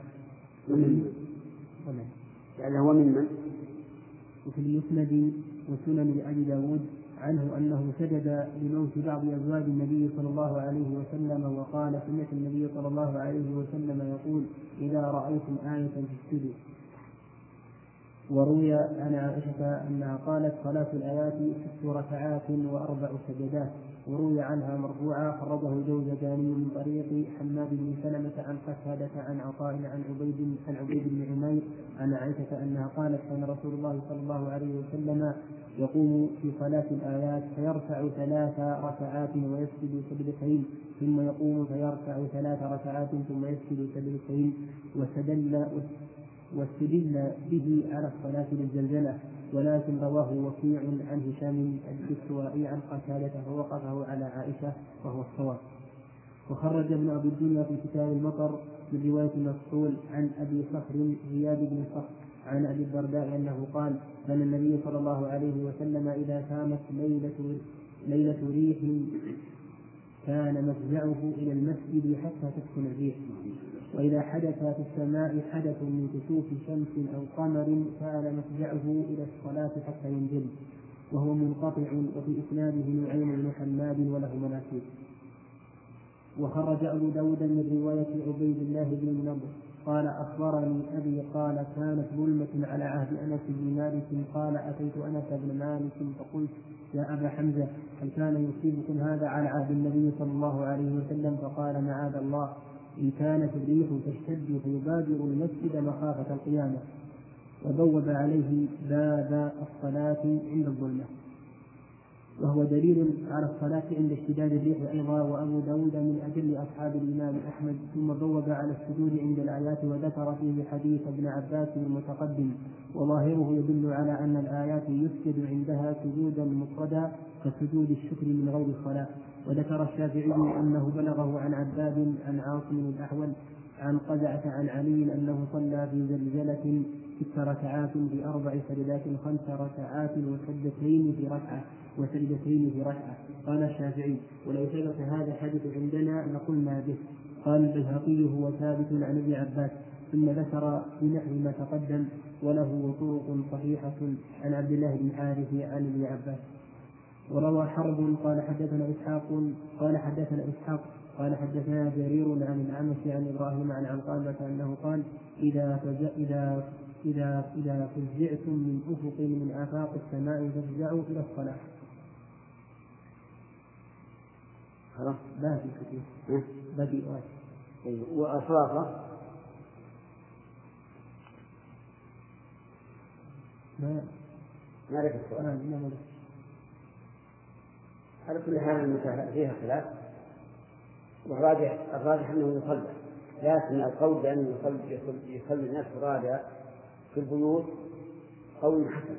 يعني هو من وفي المسند وسنن أبي داود عنه أنه سجد لموت بعض أزواج النبي صلى الله عليه وسلم، وقال: سمعت النبي صلى الله عليه وسلم يقول: إذا رأيتم آية فاسجدوا. وروي عن عائشة أنها قالت: صلاة الآيات 6 ركعات و4 سجدات. وروي عنها مرفوعا، خرجه الجوزجاني من طريق حماد بن سلمة عن قتادة عن عطاء عن عبيد بن عمير عن عائشة أنها قالت: كان رسول الله صلى الله عليه وسلم يقوم في صلاة الآيات فيركع 3 ركعات ويسجد سجدتين، ثم يقوم فيركع 3 ركعات ثم يسجد سجدتين. واستدل به على الصلاة للزلزلة، ولكن رواه وكيع عن هشام الدستوائي عن قتادة فوقفه على عائشة وهو الصواب. وخرج ابن أبي الدنيا في كتاب المطر من رواية مسعود عن أبي صخر زياد بن صخر عن أبي الدرداء أنه قال: كان النبي صلى الله عليه وسلم إذا كانت ليلة ريح كان مفزعه إلى المسجد حتى تسكن الريح، وإذا حدث في السماء حدث من كسوف شمس أو قمر كان مفزعه إلى الصلاة حتى ينزل، وهو منقطع. وفي إسناده نعيم بن حماد وله مناكير. وخرج أبو داود من رواية عبيد الله بن النضر قال: أخبرني أبي قال: كانت ظلمة على عهد أنس بن مالك، قال: أتيت أنس بن مالك فقلت: يا أبا حمزة، هل كان يصيبكم هذا على عهد النبي صلى الله عليه وسلم؟ فقال: معاذ الله، إن كانت الريح تشتد فيبادر المسجد مخافة القيامة. وبوب عليه باب الصلاة عند الظلمة، وهو دليل على الصلاة عند اشتداد الريح أيضا. وأبو داود من أجل أصحاب الإمام أحمد. ثم بوب على السجود عند الآيات، وذكر فيه حديث ابن عباس المتقدم، وظاهره يدل على أن الآيات يسجد عندها سجودا مفردا كسجود الشكر من غير الصلاة. وذكر الشافعي أنه بلغه عن عباد عن عاصم الأحول عن قزعة عن علي أنه صلى في زلزلة 6 ركعات ب4 سجدات 5 ركعات وسجدتين في ركعة. قال الشافعي: ولو ثبت هذا الحديث عندنا لقلنا به. قال البيهقي: هو ثابت عن ابن عباس. ثم ذكر بنحو ما تقدم، وله طرق صحيحة عن عبد الله بن حارث عن ابن عباس. وروى حرب قال حدثنا إسحاق قال حدثنا جرير عن الأعمش عن إبراهيم عن علقمة أنه قال إذا فزعتم من أفق من آفاق السماء فافزعوا إلى الصلاة. خلاص باقي كثير باقي وأصرافه ما لك السؤال. ما على كل حال المسألة فيها خلاف، والراجح أنه يصلى، لكن القول بأنه يصلي الناس فرادى في البيوت قول حسن،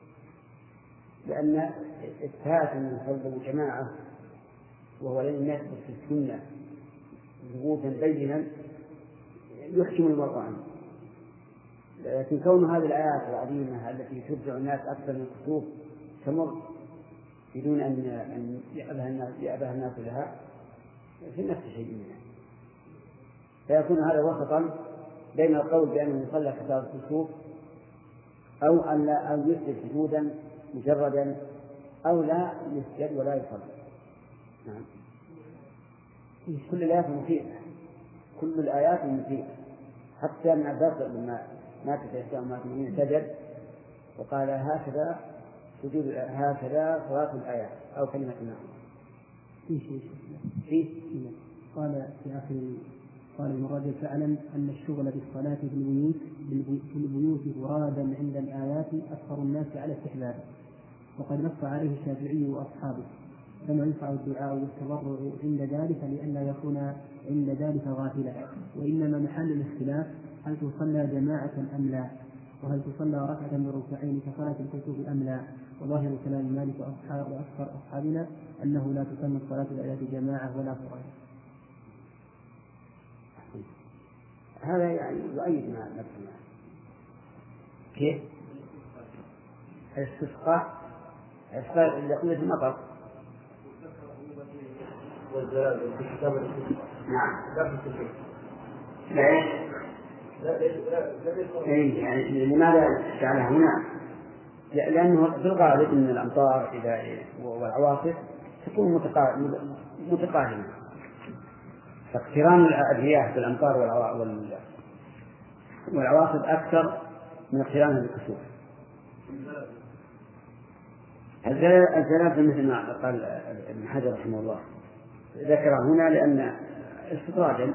لأن إثبات أن يصلوا جماعة وهو لن يثبت في السنة ثبوتا بينا يحكم المرء عنه. لكن كون هذه الآيات العظيمة التي ترجع الناس أكثر من الكسوف تمر بدون أن يأبه الناس لها في نفس شيء منها، فيكون هذا وسطا بين القول بأنه يصلى كثار الكسوف أو أن لا، أو يسجد سجودا مجردا، أو لا يسجد ولا يصلي. نعم. كل الآيات مفيدة، كل الآيات مفيدة، حتى من عباس لما مات في إحدى أمهاتهم سجد وقال هكذا سجود، هكذا صلاة الآيات أو كلمة النعم. قال في آخر قال ابن رجب فاعلم أن الشغل بالصلاة في البيوت فرادا عند الآيات أكثر الناس على استحبابه، وقد نص عليه الشافعي وأصحابه، كما ينفع الدعاء والتضرع عند ذلك لئلا يكون عند ذلك غافلا. وإنما محل الاختلاف هل تصلى جماعة أم لا، وهل تصلى ركعة من ركعين كصلاة الكسوف أم لا. وظاهر كلام مالك وأكثر أصحابنا أنه لا تسمى صلاة الآيات جماعة ولا فراد. هذا يعني يؤيد ما نفسنا. كيف؟ الاستسقاء لقلة المطر. نعم. يعني لماذا جعلها هنا؟ لأنه في الغالب أن الأمطار والعواصف تكون متقاربة، فاقتران الرياح بالأمطار والعواصف أكثر من اقترانها بالكسوف. الزلازل مثل ما قال ابن حجر رحمه الله ذكر هنا لأن استطرادا.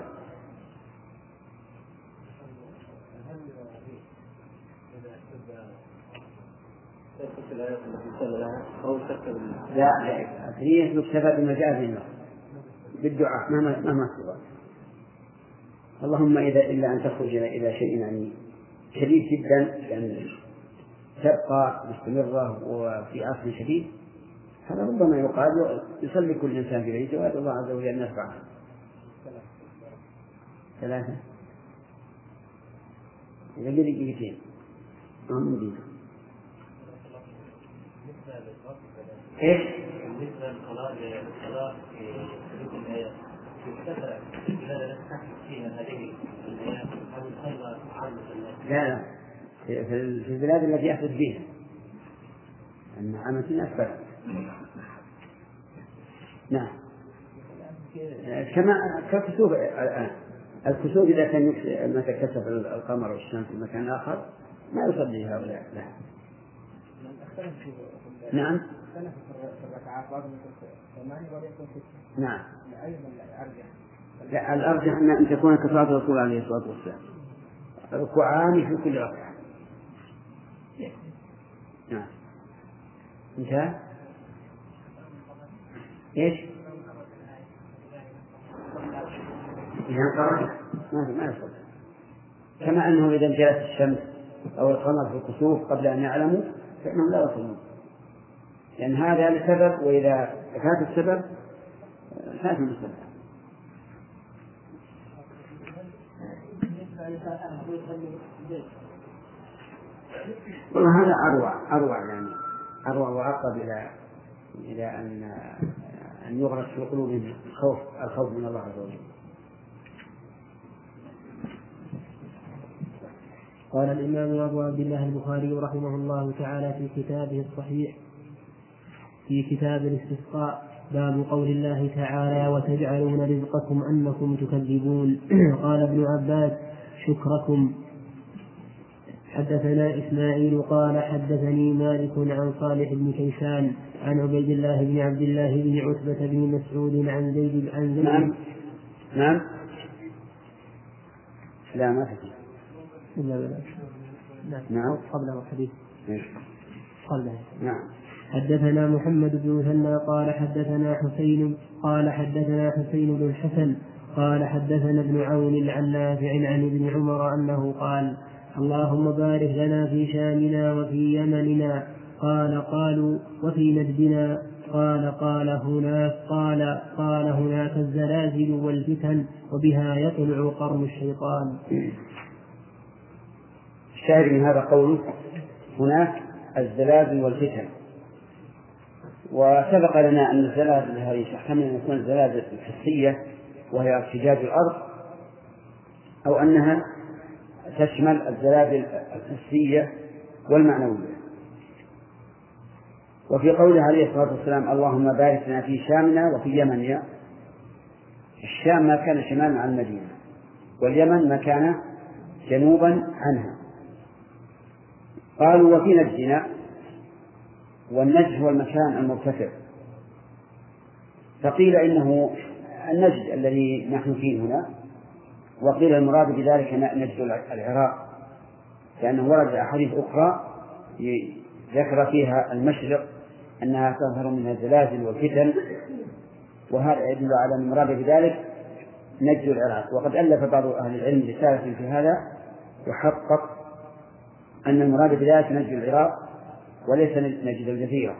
لا هي يكتفى بمجازنا بالدعاء مهما سوى، اللهم إلا أن تخرج إلى شيء يعني شديد جدا يعني تبقى مستمرة وفي عصر شديد، هذا ربما يقال يصلي كل إنسان في بيته ويدعو الله عز وجل أن يرفعه. 3 إذا قل دقيقتين من دين. إيش؟ بالنسبة للصلاة في تلك الآيات يكتفى بالبلاد التي تحدث فيها هذه الآيات أو الخير عامة الناس؟ لا، في البلاد التي يحدث فيها أن عامة الناس بلد. نعم. كما كالكسوف الآن، الكسوف إذا كان متى كسف القمر والشمس في مكان آخر ما يصلي هؤلاء لا. نعم. نعم. لا، الأرجح أن تكون كصلاة الرسول عليه الصلاة والسلام ركوعان في كل ركعة. نعم. انتهى. ايش؟ إذا انقرض ما يصلي، كما أنه إذا انجلت الشمس أو القمر في الكسوف قبل أن يعلموا فإنهم لا يصلون، لأن هذا لسبب، وإذا فات السبب فات المسبب. والله هذا أروع يعني أروع وأقرب إلى أن يغرس في قلوبهم الخوف من الله عز وجل. قال الإمام أبو عبد الله البخاري رحمه الله تعالى في كتابه الصحيح في كتاب الاستسقاء باب قول الله تعالى وتجعلون رزقكم أنكم تكذبون. قال ابن عباس شكركم. حدثنا إسماعيل قال حدثني مالك عن صالح بن كيسان عن عبيد الله بن عبد الله بن عتبة بن مسعود عن زيد عن زيد. نعم لا ما في نعم قبله حديث قبله. نعم. حدثنا محمد بن مثنى قال حدثنا حسين بن الحسن قال حدثنا ابن عون عن نافع عن ابن عمر أنه قال اللهم بارك لنا في شامنا وفي يمننا. قالوا وفي نجدنا. قال هناك الزلازل والفتن وبها يطلع قرن الشيطان. الشاهد من هذا قوله هناك الزلازل والفتن. وسبق لنا أن الزلازل هذه تحتمل أن تكون الزلازل الحسية وهي ارتجاج الأرض، أو أنها تشمل الزلازل الحسية والمعنوية. وفي قوله عليه الصلاة والسلام اللهم بارك لنا في شامنا وفي يمننا، الشام ما كان شمالا عن المدينة، واليمن ما كان جنوبا عنها. قالوا وفي نجدنا، والنجد هو المكان المرتفع، فقيل إنه النجد الذي نحن فيه هنا، وقيل المراد بذلك نجد العراق، لأنه ورد أحاديث أخرى ذكر فيها المشرق أنها تظهر منها الزلازل والفتن، وهذا يدل على أن المراد بذلك نجد العراق. وقد ألف بعض أهل العلم رسالة في هذا يحقق أن المراد بذلك نجد العراق وليس نجد الجزيرة.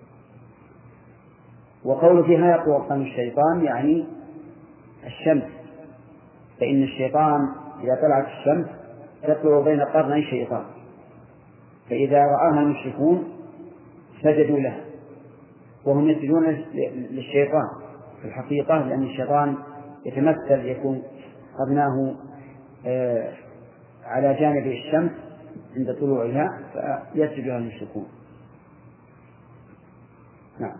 وقول فيها يقوى قرن الشيطان يعني الشمس، فإن الشيطان إذا طلعت الشمس تطلع بين قرني الشيطان، فإذا رآها المشركون سجدوا لها وهم يسجدون للشيطان في الحقيقة، لأن الشيطان يتمثل يكون قرناه على جانب الشمس عند طلوعها فيسجد لها المشركون. نعم.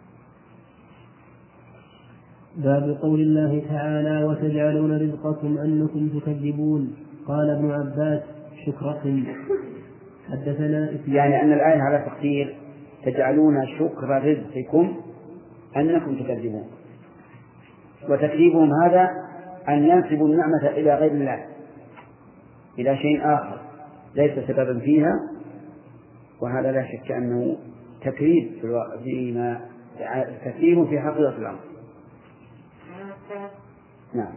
باب قول الله تعالى وتجعلون رزقكم أنكم تكذبون. قال ابن عباس شكركم. حدثنا يعني أن الآية على تقدير تجعلون شكر رزقكم أنكم تكذبون، وتكذيبهم هذا أن ينسبوا النعمة إلى غير الله، إلى شيء آخر ليس سببا فيها، وهذا لا شك أنه تكذيب فيما تكذيب في حقيقة الأمر. نعم.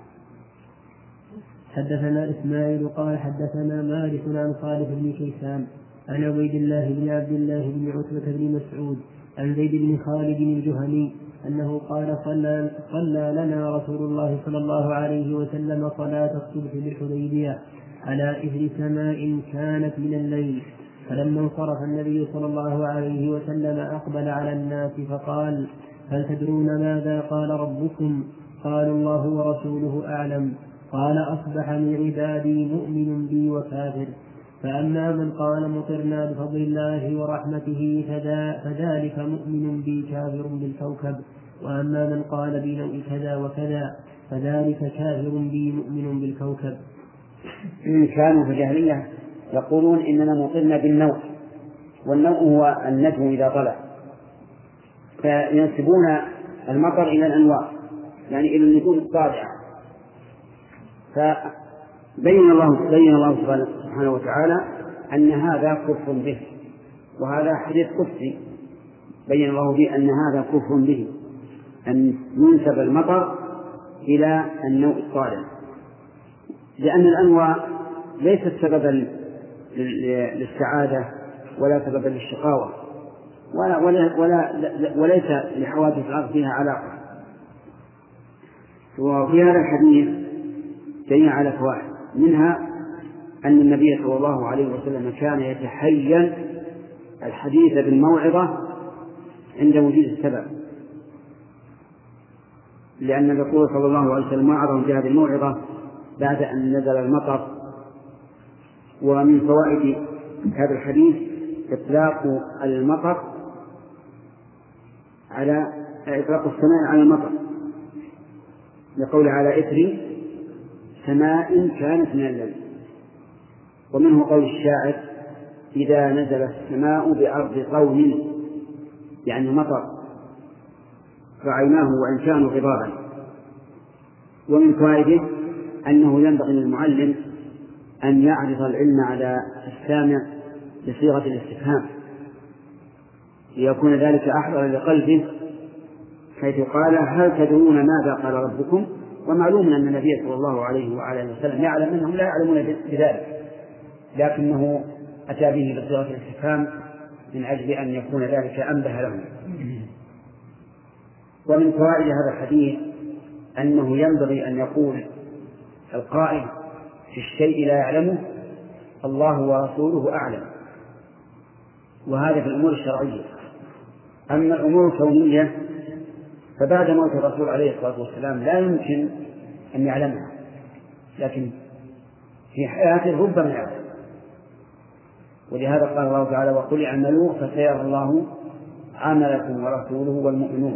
حدثنا إسماعيل قال حدثنا مالك عن صالح بن كيسان عن عبيد الله بن عبد الله بن عتبة بن مسعود عن زيد بن خالد الجهني أنه قال صلى لنا رسول الله صلى الله عليه وسلم صلاة الصبح بالحديبية على إثر سماء كانت من الليل، فلما انصرف النبي صلى الله عليه وسلم أقبل على الناس فقال هل تدرون ماذا قال ربكم؟ قالوا الله ورسوله أعلم. قال أصبح من عبادي مؤمن بي وكافر، فأما من قال مطرنا بفضل الله ورحمته فذلك مؤمن بي كافر بالكوكب، وأما من قال بنوء كذا وكذا فذلك كافر بي مؤمن بالكوكب. كانوا في الجاهلية يقولون إننا مطرنا بالنوء، والنوء هو النجم إذا طلع، فينسبون المطر إلى الأنواع، يعني إلى النجوم الطالعة. فبين الله سبحانه وتعالى أن هذا كفر به، وهذا حديث قدسي بين الله به أن هذا كفر به، أن ينسب المطر إلى النوء الطالع، لأن الأنواع ليست سببا للسعادة ولا سببا للشقاوة وليس لحوادث الأرض فيها علاقة. وفي هذا الحديث دليل على فوائد، منها أن النبي صلى الله عليه وسلم كان يتحين الحديث بالموعظة عند وجود السبب، لأن الرسول صلى الله عليه وسلم وعظهم بهذه الموعظة بعد أن نزل المطر. ومن فوائد هذا الحديث إطلاق المطر على إطلاق السماء على المطر، لقول على إثر سماء كانت من الليل. ومنه قول الشاعر إذا نزل السماء بأرض قوم، يعني مطر، رعيناه وإن كانوا غضابا. ومن فوائده أنه ينبغي للمعلم أن يعرض العلم على السامع بصيغة الاستفهام ليكون ذلك أحضر لقلبه، حيث قال هل تدرون ماذا قال ربكم؟ ومعلوم أن النبي صلى الله عليه وعلى وسلم يعلم أنهم لا يعلمون بذلك، لكنه أتى به بصيغة الاستفهام من أجل أن يكون ذلك أنبه لهم. ومن فوائد هذا الحديث أنه ينبغي أن يقول القائل في الشيء لا يعلمه الله ورسوله أعلم، وهذا في الأمور الشرعية. أما الأمور الكونية فبعد موت الرسول عليه الصلاة والسلام لا يمكن أن يعلمها، لكن في حياته ربما يعلم. ولهذا قال الله تعالى وقل اعملوا فسيرى الله عملكم ورسوله والمؤمنون.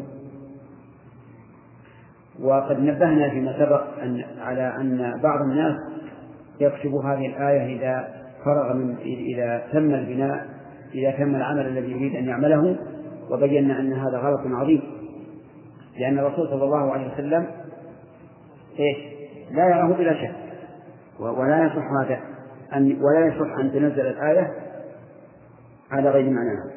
وقد نبهنا فيما سبق على أن بعض الناس يكتب هذه الآية إذا تم البناء، إذا تم العمل الذي يريد أن يعمله، وبينا أن هذا غلط عظيم، لأن الرسول صلى الله عليه وسلم لا يراه بلا شك، ولا يصح أن تنزل الآية على غير معناها.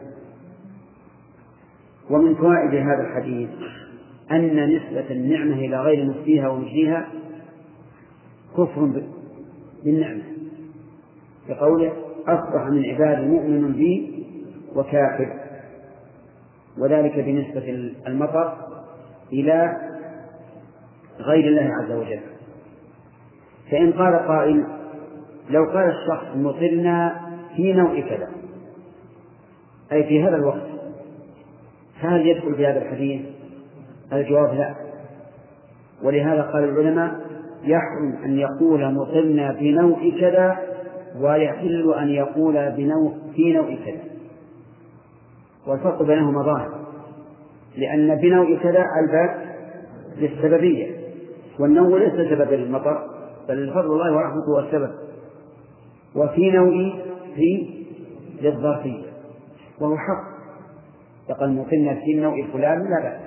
ومن فوائد هذا الحديث أن نسبة النعمة إلى غير مفديها ومجديها كفر بالنعمة، بقوله أصبح من عباد مؤمن بي وكافر، وذلك بنسبة المطر إلى غير الله عز وجل. فإن قال قائل لو قال الشخص مطرنا في نوع كذا، أي في هذا الوقت، فهل يدخل في هذا الحديث؟ الجواب لا. ولهذا قال العلماء يحرم أن يقول مطرنا بنوع كذا، ويحل أن يقول في نوع كذا، والفرق بينهما ظاهر، لأن بنوع كذا الباب للسببية، والنوع ليس سببا للمطر بل فضل الله ورحمته والسبب، وفي نوع للظرفية، وهو حق يقول مطرنا في النوع فلان لا بأس.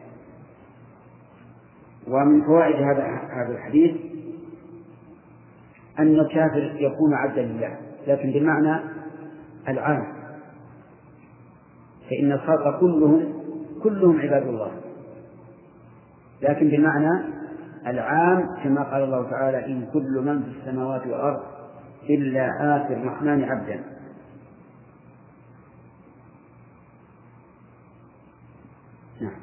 ومن فوائد هذا الحديث أن الكافر يكون عبدا لله، لكن بمعنى العام، فإن الخلق كلهم عباد الله، لكن بمعنى العام كما قال الله تعالى إن كل من في السماوات والأرض إلا آتي الرحمن عبدا. نعم.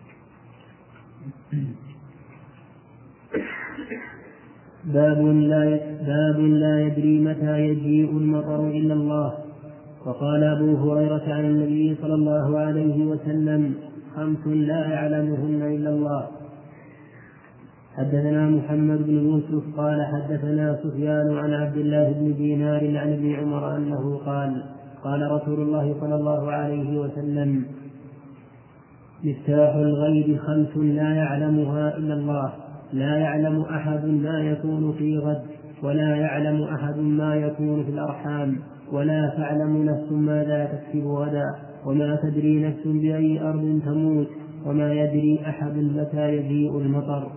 باب لا يدري متى يجيء المطر إلا الله. وقال أبو هريرة عن النبي صلى الله عليه وسلم 5 لا يعلمهن إلا الله. حدثنا محمد بن يوسف قال حدثنا سفيان عن عبد الله بن دينار عن ابن عمر أنه قال رسول الله صلى الله عليه وسلم مفتاح الغيب 5 لا يعلمها إلا الله، لا يعلم أحد ما يكون في غد، ولا يعلم أحد ما يكون في الأرحام، ولا تعلم نفس ماذا تكسب غدا، وما تدري نفس بأي أرض تموت، وما يدري أحد متى يجيء المطر.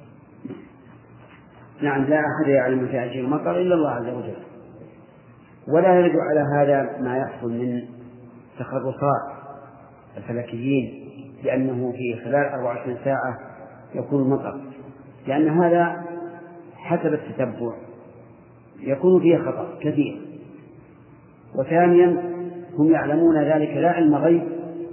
نعم، لا أحد يعلم متى يجيء المطر إلا الله عز وجل. ولا يرد على هذا ما يحصل من تخرصات الفلكيين بأنه في خلال 24 ساعة يكون المطر، لأن هذا حسب التتبع يكون فيه خطأ كثير. وثانيا هم يعلمون ذلك لا علم غيب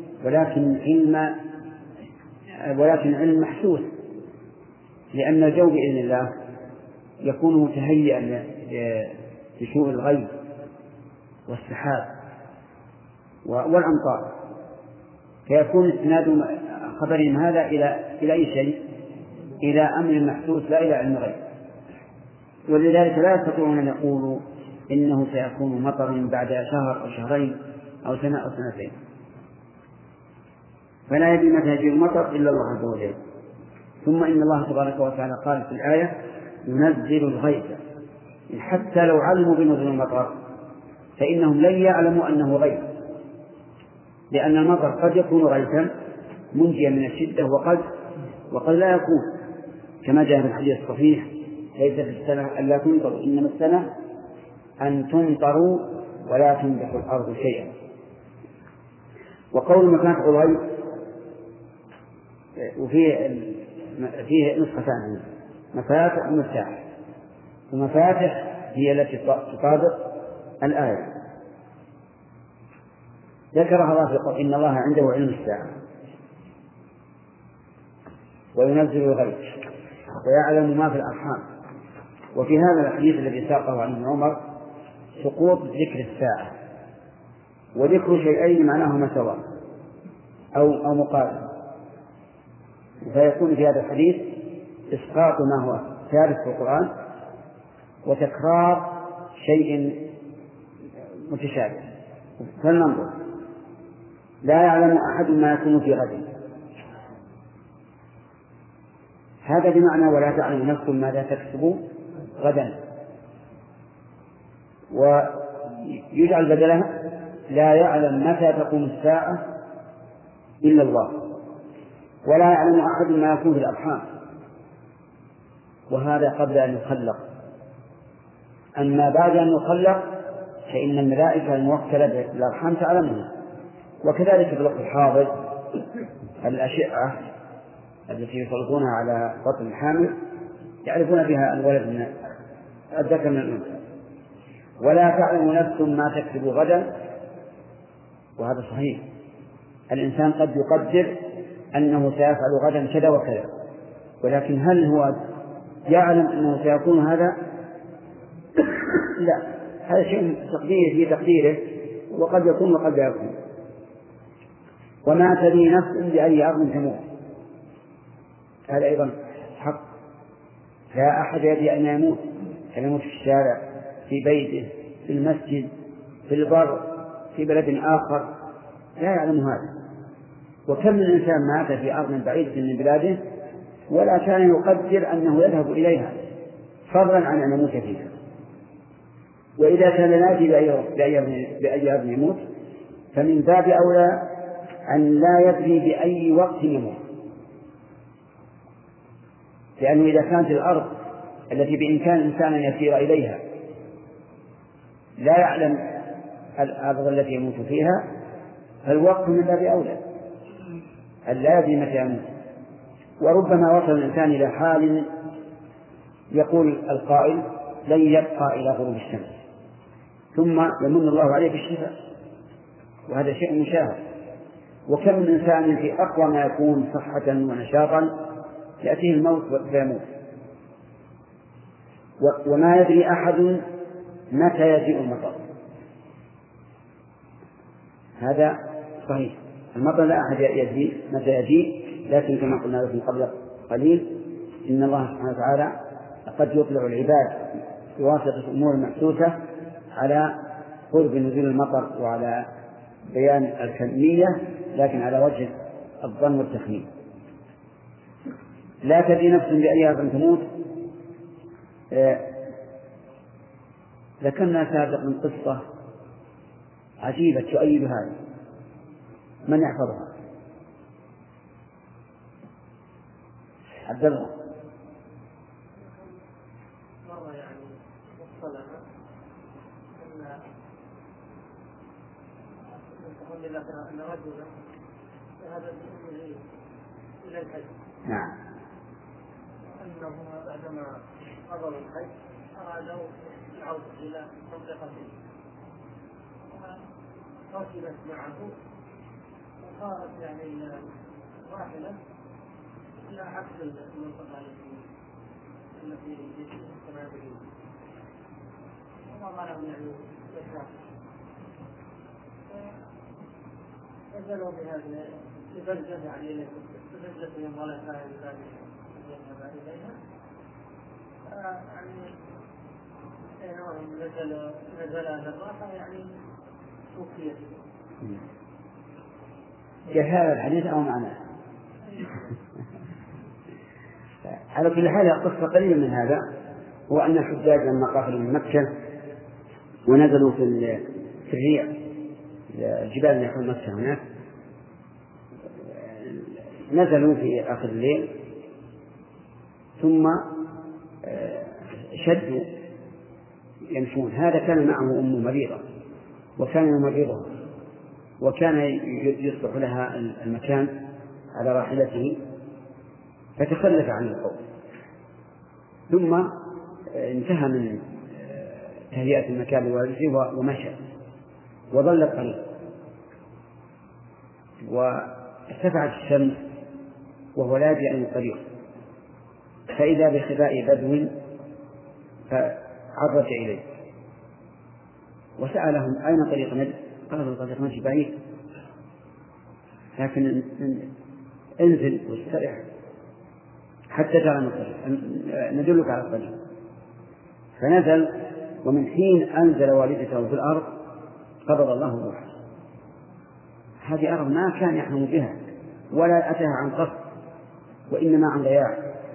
ولكن علم محسوس، لأن الجو بإذن الله يكون متهيئا لشؤون الغيب والسحاب والأمطار، فيكون استناد خبرهم هذا إلى أي شيء؟ إلى أمر محسوس لا إلى علم غيب. ولذلك لا يستطيعون أن يقولوا إنه سيكون مطر بعد شهر أو شهرين أو سنة أو سنتين. فلا يدري متى يجيء المطر إلا الله عز وجل. ثم إن الله تبارك وتعالى قال في الآية ينزل الغيث، حتى لو علموا بنزول المطر فإنهم لن يعلموا أنه غيث، لأن المطر قد يكون غيثا منجيا من الشدة وقد لا يكون، كما جاء في الحديث الصحيح ليس في السنة ألا تمطروا إنما السنة أن تمطروا ولا تنبت الأرض شيئا. وقول مفاتح الغيث فيه نسختان، مفاتح ومفتاح. ومفاتح هي التي تطابق الآية، ذكرها الله في قول إن الله عنده علم الساعة وينزل الغيث ويعلم ما في الأرحام. وفي هذا الحديث الذي ساقه عن ابن عمر سقوط ذكر الساعة وذكر شيئين معناهما سواء أو مقارنة، فيكون في هذا الحديث إسقاط ما هو ثابت في القرآن وتكرار شيء متشابه. فلننظر، لا يعلم أحد ما يكون في غد، هذا بمعنى ولا تعلم نفس ماذا تكسب غدا، ويجعل بدلها لا يعلم متى تقوم الساعة إلا الله، ولا يعلم أحد ما يكون في الأرحام، وهذا قبل أن يخلق. أما بعد أن يخلق فإن الملائكة الموكلة بالأرحام تعلمها. وكذلك في الوقت الحاضر الأشعة التي يسلطونها على بطن الحامل يعرفون بها الولد من الذكر من الأنثى. ولا تعلم نفس ما تكسب غدا، وهذا صحيح. الإنسان قد يقدر أنه سيفعل غدا كذا وكذا، ولكن هل هو يعلم أنه سيكون هذا؟ لا، هذا شيء تقديره في تقديره، وقد يكون وقد لا يكون. وما تدري نفس بأي أرض تموت، هذا أيضا حق. لا أحد يدري أين يموت، هل يموت في الشارع، في بيته، في المسجد، في البر، في بلد آخر، لا يعلم هذا. وكم من إنسان مات في أرض بعيدة من بلاده ولا كان يقدر أنه يذهب إليها فضلا عن أن يموت فيها. وإذا كان لا يدري بأي أرض يموت فمن باب أولى أن لا يدري بأي وقت يموت، لأنه إذا كانت الأرض التي بإمكان الإنسان أن يسير إليها لا يعلم الأرض التي يموت فيها فالوقت من باب أولى أن لا يدري متى يموت. وربما وصل الإنسان إلى حال يقول القائل لن يبقى إلى غروب الشمس، ثم يمن الله عليه بالشفاء، وهذا شيء مشاهد. وكم من إنسان في أقوى ما يكون صحة ونشاطا يأتيه الموت فيموت، وما يدري أحد متى يجيء المطر. هذا صحيح، المطر لا أحد يدري متى يجيء، لكن كما قلنا لكم قبل قليل إن الله سبحانه وتعالى قد يطلع العباد بواسطة أمور محسوسة على قرب نزول المطر وعلى بيان الكمية، لكن على وجه الظن والتخمين. لا تدري نفس بأي أرض تموت. ذكرنا سابقا قصة عجيبة تؤيد هذا، من يحفظها؟ عبد الله. مرة يعني الصلاة تقول لله أن رجلا ذهب بأمه إلى الحج. نعم. أنه بعدما حضروا الحج أرادوا العودة إلى منطقته، فركبت معه وصارت يعني راحلة إلى عكس المنطقة التي كما يقولون، وما لهم يعني مكان. نزلوا بهذه ببلدة يعني ببلدتهم ولا كان يذهب إليها، يعني بينهم نزل الراحة يعني توفيت. جهالة الحديث أو معناه. على كل حال قصة قليلة من هذا، هو أن الحجاج لما قافلوا من مكة ونزلوا في الريع الجبال اللي حول مكة هناك، نزلوا في آخر الليل ثم شدوا يمشون. هذا كان معه أم مريضة وكان يمرضها، وكان يصلح لها المكان على راحلته، فتخلف عن القوم، ثم انتهى من تهيئة المكان لوالده ومشى وظل الطريق، وارتفعت الشمس وهو لا يدري عن الطريق، فإذا بخباء بدو فعرج إليه وسألهم أين طريق نجد؟ قالوا طريق نجد بعيد، لكن انزل واسترح حتى ترى الطريق، ندلك على الطريق. فنزل، ومن حين أنزل والدته في الأرض قبض الله روحه. هذه أرض ما كان يحلم بها ولا أتاها عن قصد، وإنما عن ضياع.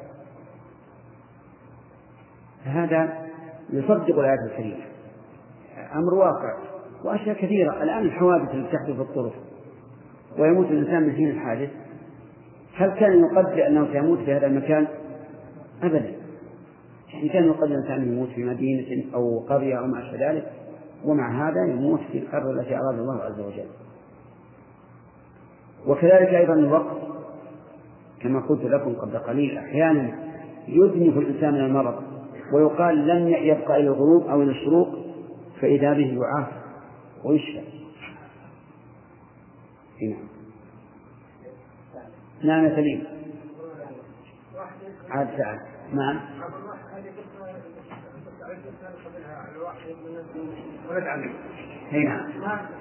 هذا يصدق الآية الكريمة، أمر واقع. وأشياء كثيرة الآن، الحوادث التي تحدث في الطرق ويموت الإنسان من حين الحادث، هل كان يقدر أنه سيموت في هذا المكان؟ أبدا. إن كان يقدر الإنسان يموت في مدينة أو قرية أو ما أشبه ذلك، ومع هذا يموت في الأرض التي أراد الله عز وجل. وكذلك أيضا الوقت كما قلت لكم قبل قليل، أحيانا يدنف الإنسان من المرض ويقال لن يبقى إلى الغروب أو إلى الشروق، فإذا به يعافى ويشفى. نعم يا سليم، عاد ساعة. نعم. هنا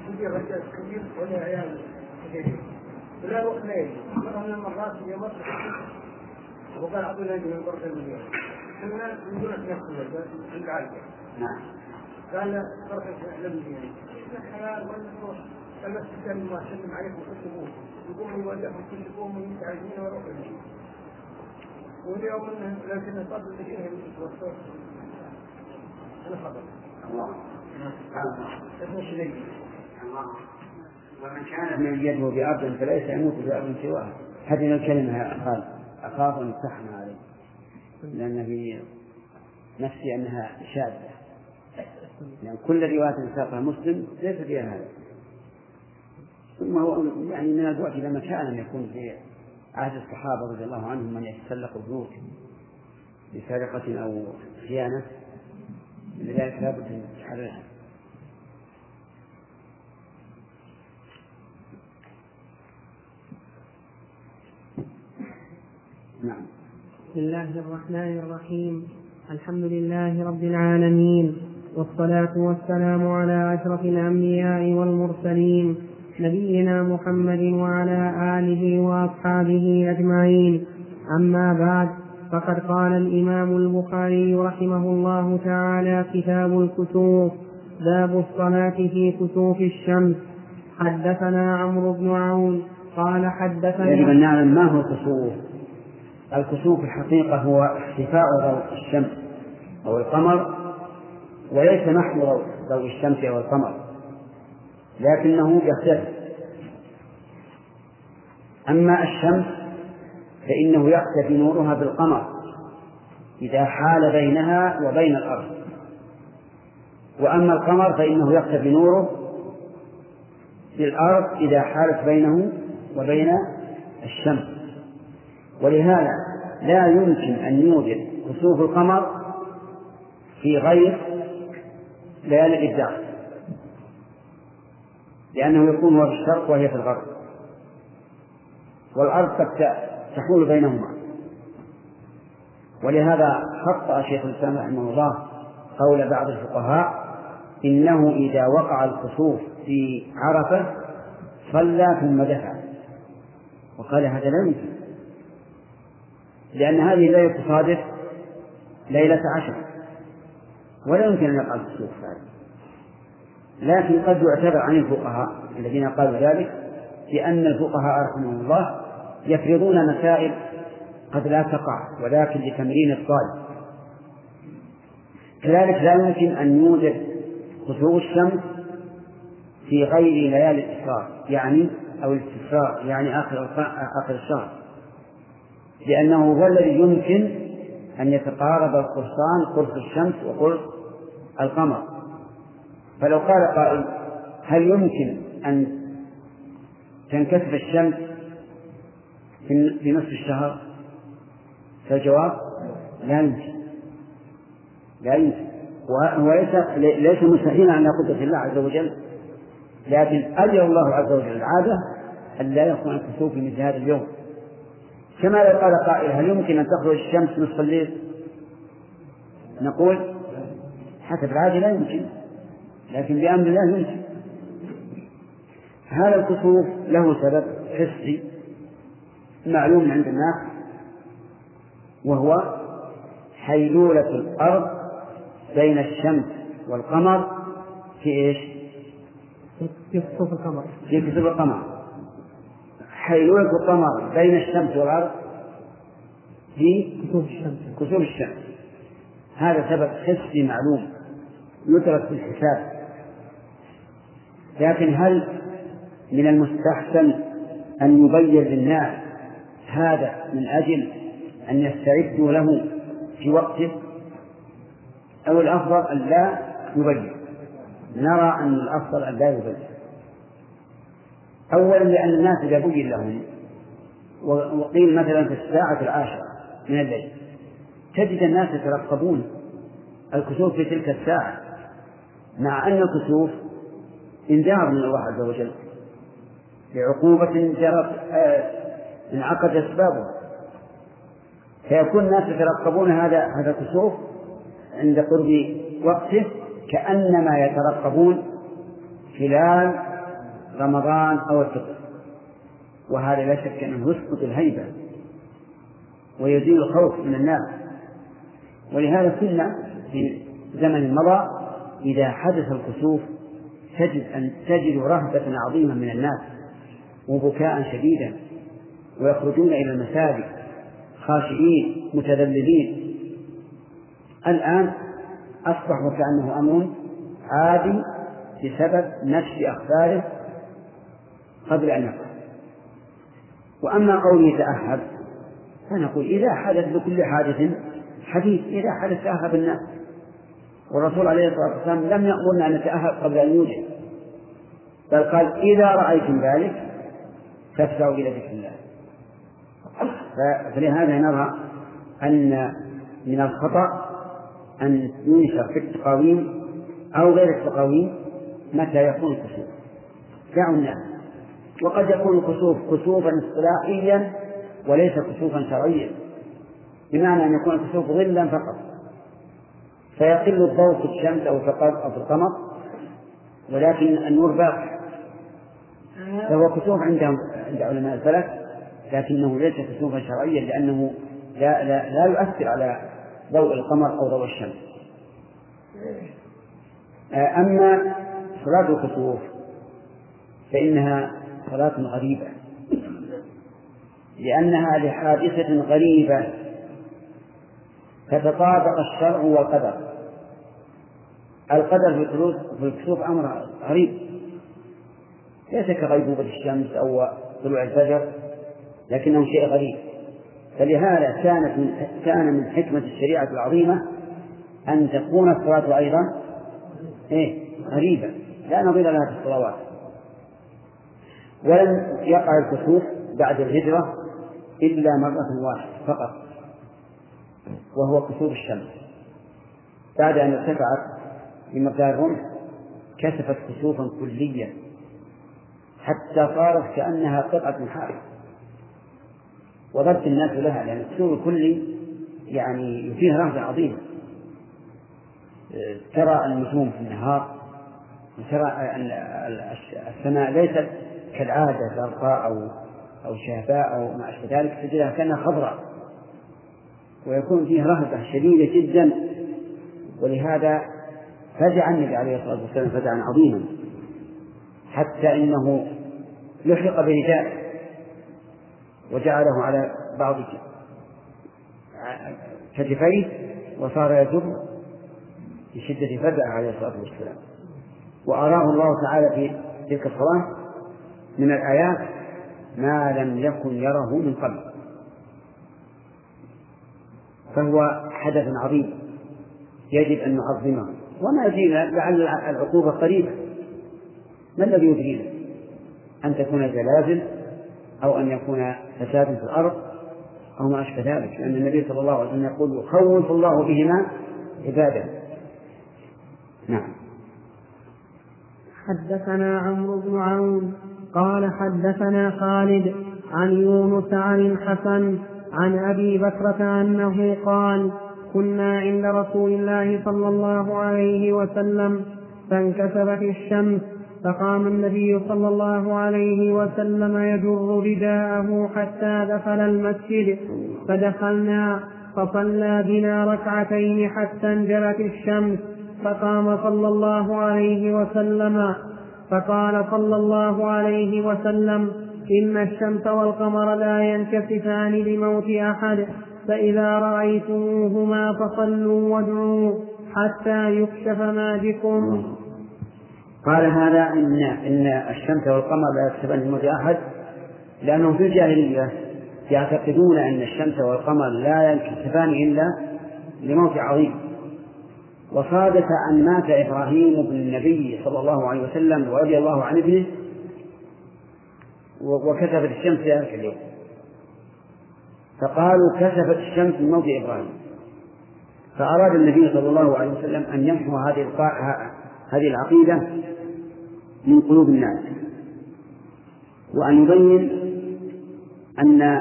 ولا وقتين مرة من المرات هي مرة وقال عبد الله من برد المليون الناس يقولون نفسه العالم. نعم. قال فرق المليون الحلال والنصوص المسجد ما سلم عليكم كتبوه يقوموا يودعهم كتبوهم ويتعزين ويروحوا لهم. واليوم لكن صدق الشيء والصوت أنا خبر الله اسمه شريك الله. ومن كان من يده بأرض فليس يموت بأرض سواها. هذه الكلمة قال أخاف أن تحمى عليه، لأن في نفسي أنها شاذة، لأن كل رواية ساقها مسلم ليس فيها هذا. ثم هو يعني من الوقت لما كان يكون في عهد الصحابة رضي الله عنهم من يتسلق البيوت بسرقة أو خيانة، لذلك لا بد من تحررها. نعم. بسم الله الرحمن الرحيم. الحمد لله رب العالمين، والصلاة والسلام على أشرف الأنبياء والمرسلين نبينا محمد وعلى آله وأصحابه أجمعين. أما بعد، فقد قال الإمام البخاري رحمه الله تعالى: كتاب الكسوف، باب الصلاة في كسوف الشمس. حدثنا عمرو بن عون قال حدثنا. يجب أن نعلم ما هو الكسوف. الكسوف الحقيقة هو اختفاء ضوء الشمس أو القمر، وليس محو ضوء الشمس أو القمر، لكنه يختفي. أما الشمس فإنه يختفي نورها بالقمر إذا حال بينها وبين الأرض، وأما القمر فإنه يختفي نوره بالأرض إذا حالت بينه وبين الشمس. ولهذا لا يمكن أن يوجد كسوف القمر في غير ليالي الإبداع، لأنه يكون هو في الشرق وهي في الغرب، والأرض قد تحول بينهما. ولهذا خطأ شيخ الإسلام رحمه الله قول بعض الفقهاء إنه إذا وقع الكسوف في عرفة صلى ثم دفع، وقال هذا لا يمكن، لأن هذه لا تصادف ليلة 10 ولا يمكن أن يقع الكسوف هذا. لكن قد يعتبر عن الفقهاء الذين قالوا ذلك بأن الفقهاء رحمهم الله يفرضون مسائل قد لا تقع ولكن لتمرين الطالب. كذلك لا يمكن أن يوجد خسوف الشمس في غير ليالي الإسراء أو الاستسراء آخر الشهر، لأنه هو الذي يمكن أن يتقارب القرصان قرص الشمس وقرص القمر. فلو قال قائل هل يمكن أن تنكسف الشمس في نصف الشهر؟ فالجواب لا يمكن، وهو ليس مستحيلا على قدرة الله عز وجل، لكن أجل الله عز وجل العادة أن لا يكون الكسوف في مثل هذا اليوم. كما لو قال قائل هل يمكن أن تخرج الشمس نصف الليل؟ نقول حسب العادة لا يمكن، لكن بأمر الله يمكن. هذا الكسوف له سبب حسي معلوم عند الناس، وهو حيلولة الأرض بين الشمس والقمر في إيش؟ في كسوف القمر. في كسوف القمر. حيلولة القمر بين الشمس والأرض في كسوف الشمس. هذا سبب حسي معلوم يدرك في الحساب. لكن هل من المستحسن أن يبين للناس هذا من أجل أن يستعدوا له في وقته، أو الأفضل أن لا يبين؟ نرى أن الأفضل أن لا يبين. أولا لأن الناس إذا بين لهم وقيل مثلا في الساعة 10 من الليل تجد الناس يترقبون الكسوف في تلك الساعة، مع أن الكسوف انذار من الله عز وجل بعقوبة انعقد أسبابه، فيكون الناس يترقبون هذا الكسوف عند قرب وقته كأنما يترقبون خلال رمضان أو الفطر، وهذا لا شك أنه يسقط الهيبة ويزيل الخوف من الناس. ولهذا كنا في زمن مضى إذا حدث الكسوف تجد رهبة عظيمة من الناس وبكاء شديدا، ويخرجون إلى المساجد خاشعين متذللين. الآن أصبح وكأنه أمر عادي بسبب نشر أخباره قبل أن يقع. وأما قوله يتأهب فنقول إذا حدث لكل حادث حديث، إذا حدث تأهب الناس، والرسول عليه الصلاة والسلام لم يأمرنا أن نتأهب قبل أن يوجد، بل قال إذا رأيتم ذلك فافزعوا إلى ذكر الله. فلهذا نرى أن من الخطأ أن ينشر في التقاويم أو غير التقاويم متى يكون الكسوف، دعوا الناس. وقد يكون الكسوف كسوفا اصطلاحيا وليس كسوفا شرعيا، بمعنى أن يكون الكسوف ظلا فقط فيقل الضوء في الشمس أو في القمر، ولكن النور باقي، فهو كسوف عند علماء الفلك، لكنه ليس كسوفا شرعيا لأنه لا يؤثر على ضوء القمر أو ضوء الشمس. أما صلاة الكسوف فإنها صلاة غريبة، لأنها لحادثة غريبة فتطابق الشرع والقدر. القدر في الكسوف أمر غريب ليس كغيبوبة الشمس أو طلوع الفجر، لكنه شيء غريب. فلهذا كان من حكمة الشريعة العظيمة أن تكون الصلاة أيضا غريبة لا نظير لها في الصلوات. ولم يقع الكسوف بعد الهجرة إلا مرة واحدة فقط، وهو كسوف الشمس بعد أن ارتفعت بمقدار الرمح كسفت كسوفا كليا حتى صارت كأنها قطعة من حائط، وضرب الناس لها، لأن الكسوف الكلي يعني فيه رهبة عظيمة. ترى النجوم في النهار وترى أن السماء ليست كالعادة زرقاء أو شهباء أو ما أشبه ذلك، تجدها كأنها خضراء، ويكون فيه رهبة شديدة جدا. ولهذا فزع النبي عليه الصلاة والسلام فزعا عظيما، حتى إنه لحق برداء وجعله على بعض كتفيه وصار يجر بشدة فزع عليه الصلاة والسلام. وأراه الله تعالى في تلك الصلاة من الآيات ما لم يكن يره من قبل، فهو حدث عظيم يجب أن نعظمه. وما يدرينا لعل العقوبة قريبة، ما الذي يدرينا؟ أن تكون زلازل أو أن يكون فساد في الأرض أو ما أشبه ذلك، لأن النبي صلى الله عليه وسلم يقول يخوف الله بهما عباده. نعم. حدثنا عمرو بن عون قال حدثنا خالد عن يونس عن الحسن عن أبي بكرة أنه قال كنا عند رسول الله صلى الله عليه وسلم فانكسفت الشمس فقام النبي صلى الله عليه وسلم يجر رداءه حتى دخل المسجد فدخلنا فصلى بنا ركعتين حتى انجلت الشمس فقام صلى الله عليه وسلم فقال صلى الله عليه وسلم إن الشمس والقمر لا ينكسفان لموت أحد فإذا رأيتموهما فصلوا وادعوا حتى يكشف ما بكم. قال هذا إن الشمس والقمر لا يكسفان لموت أحد، لأنهم في الجاهلية يعتقدون أن الشمس والقمر لا ينكسفان إلا لموت عظيم. وصادف أن مات إبراهيم بن النبي صلى الله عليه وسلم ورضي الله عن ابنه وكسفت الشمس في ذلك اليوم، فقالوا كسفت الشمس من موت إبراهيم. فأراد النبي صلى الله عليه وسلم أن يمحو هذه العقيدة من قلوب الناس، وأن يبين أن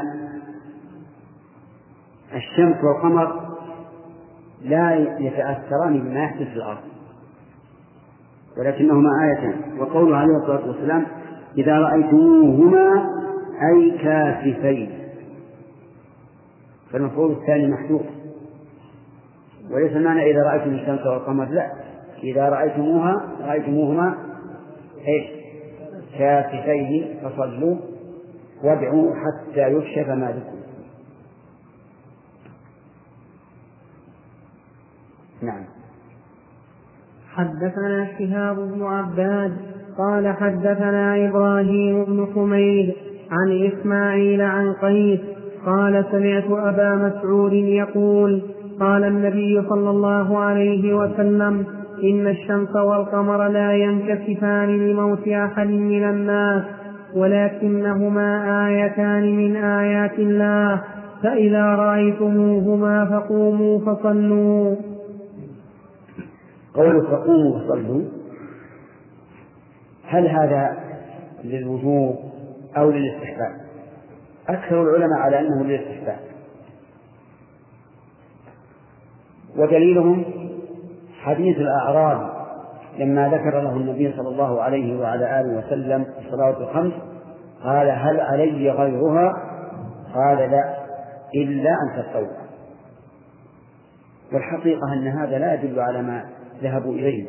الشمس والقمر لا يتأثران بما يحدث في الأرض، ولكنهما آيتان. وقوله عليه الصلاة والسلام إذا رأيتموهما أي كاسفين، فالمفعول الثاني محذوف، وليس معنى إذا رأيتم الشمس والقمر، لا، إذا رأيتموهما إيش كاسفين فصلوا وادعوا حتى يكشف ما بكم. نعم. حدثنا شهاب بن عباد قال حدثنا إبراهيم بن حميد عن إسماعيل عن قيس قال سمعت أبا مسعود يقول قال النبي صلى الله عليه وسلم إن الشمس والقمر لا ينكسفان لموت أحد من الناس ولكنهما آيتان من آيات الله فإذا رأيتموهما فقوموا فصلوا. قول فقوموا فصلوا هل هذا للوجوب أو للاستحباب؟ أكثر العلماء على أنه للاستحباب، ودليلهم حديث الأعرابي لما ذكر له النبي صلى الله عليه وعلى آله وسلم الصلوات الخمس قال هل علي غيرها؟ قال لا إلا أن تطوع. والحقيقة أن هذا لا يدل على ما ذهبوا إليه،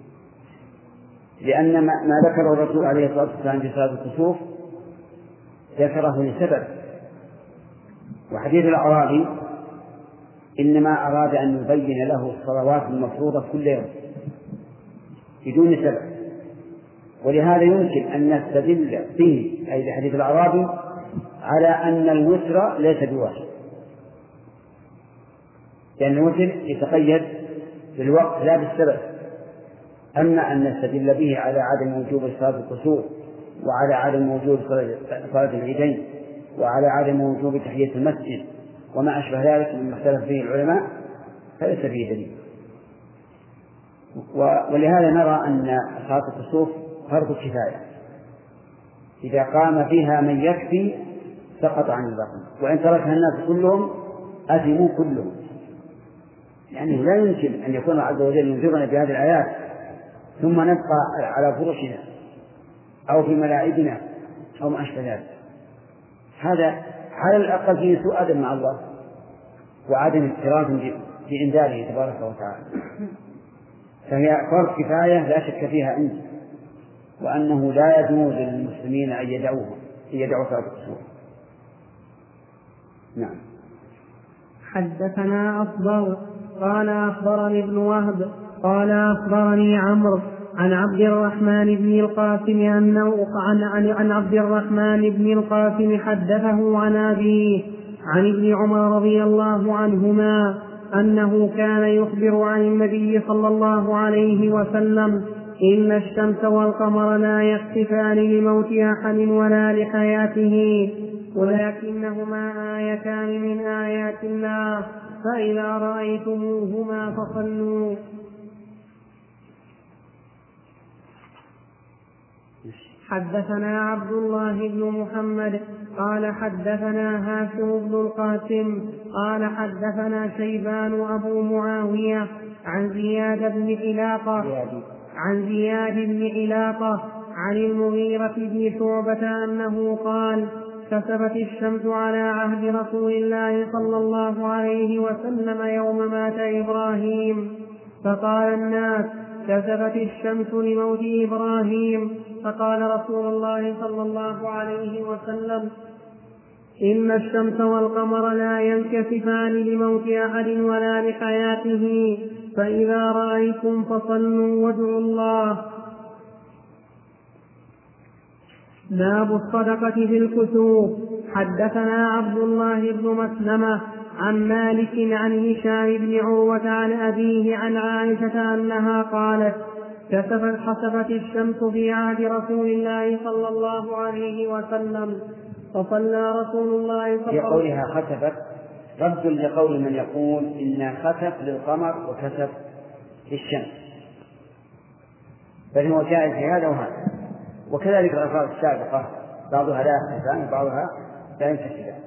لأن ما ذكره الرسول عليه الصلاة والسلام في صلاة الكسوف ذكره لسبب، وحديث الأعرابي إنما أراد أن يبين له الصلوات المفروضة كل يوم بدون سبب، ولهذا يمكن أن نستدل به أي بحديث الأعرابي على أن الوتر ليس بواجب، لأن الوتر يتقيد بالوقت لا بالسبب. أما أن نستدل به على عدم وجوب صلاة الكسوف وعلى عدم وجوب صلاة العيدين وعلى عدم وجوب تحية المسجد وما أشبه ذلك مما اختلف فيه العلماء فليس فيه دليل. ولهذا نرى أن صلاة الكسوف فرض كفاية، إذا قام فيها من يكفي سقط عن الباقي، وإن تركها الناس كلهم أثموا كلهم. يعني لا يمكن أن يكون الله عز وجل ينذرنا بهذه الآيات ثم نبقى على فرشنا أو في ملاعبنا أو ما أشبه ذلك. هذا على الأقل فيه سوء أدب مع الله وعدم اكتراث بإنذاره تبارك وتعالى، فهي فرض كفاية لا شك فيها عندي. وأنه لا يجوز للمسلمين أن يدعوا صلاة الكسوف. نعم. حدثنا أصبغ قال أخبرني ابن وهب قال أخبرني عمرو عن عبد الرحمن بن القاسم أنه عن عبد الرحمن بن القاسم حدثه عن أبيه عن ابن عمر رضي الله عنهما أنه كان يخبر عن النبي صلى الله عليه وسلم: إن الشمس والقمر لا يخسفان لموت أحد ولا لحياته، ولكنهما آيتان من آيات الله، فإذا رأيتموهما فصلوا. حدثنا عبد الله بن محمد قال حدثنا هاشم بن القاسم قال حدثنا شيبان أبو معاوية عن زياد بن علاقة عن المغيرة بن شعبة أنه قال: كسفت الشمس على عهد رسول الله صلى الله عليه وسلم يوم مات إبراهيم، فقال الناس: كسفت الشمس لموت إبراهيم، فقال رسول الله صلى الله عليه وسلم: إن الشمس والقمر لا ينكسفان لموت أحد ولا لحياته، فإذا رأيتم فصلوا وادعوا الله. باب الصدقة في الكسوف. حدثنا عبد الله بن مسلمة عن مالك عن هشام بن عروة عن أبيه عن عائشة أنها قالت: خسفت الشمس في عهد رسول الله صلى الله عليه وسلم، فصلى رسول الله صلى الله عليه وسلم. في قولها خسفت رد لقول من يقول إن خسف للقمر وكسف للشمس، بل هو جائز في هذا وهذا. وكذلك الألفاظ السابقة بعضها لا يخسفان وبعضها لا ينكسفان.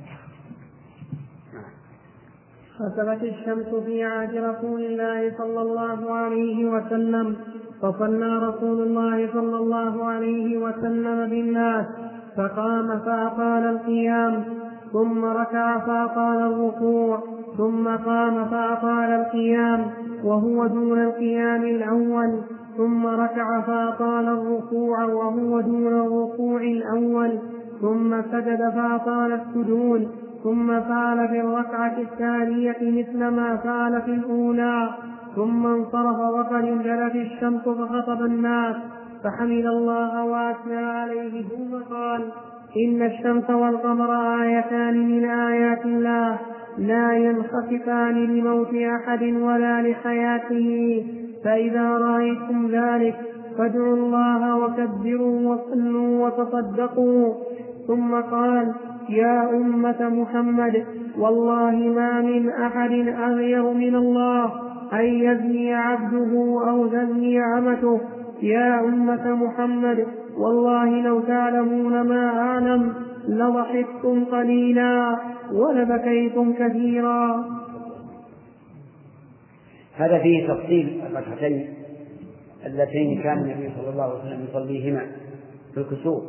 خسفت الشمس في عهد رسول الله صلى الله عليه وسلم، فصلى رسول الله صلى الله عليه وسلم بالناس، فقام فأطال القيام، ثم ركع فأطال الركوع، ثم قام فأطال القيام وهو دون القيام الأول، ثم ركع فأطال الركوع وهو دون الركوع الأول، ثم سجد فأطال السجود، ثم فعل في الركعة الثانية مثل ما فعل في الأولى، ثم انصرف وقد انجلت الشمس فخطب الناس فحمد الله وأثنى عليه، ثم قال: إن الشمس والقمر آيتان من آيات الله، لا ينخسفان لموت أحد ولا لحياته، فإذا رأيتم ذلك فادعوا الله وكبروا وصلوا وتصدقوا. ثم قال: يا أمة محمد، والله ما من أحد أغير من الله أن يزني عبده أو تزني عمته. يا أمة محمد، والله لو تعلمون ما أعلم لضحكتم قليلا ولبكيتم كثيرا. هذا فيه تفصيل الركعتين اللتين كان النبي صلى الله عليه وسلم يصليهما في الكسوف.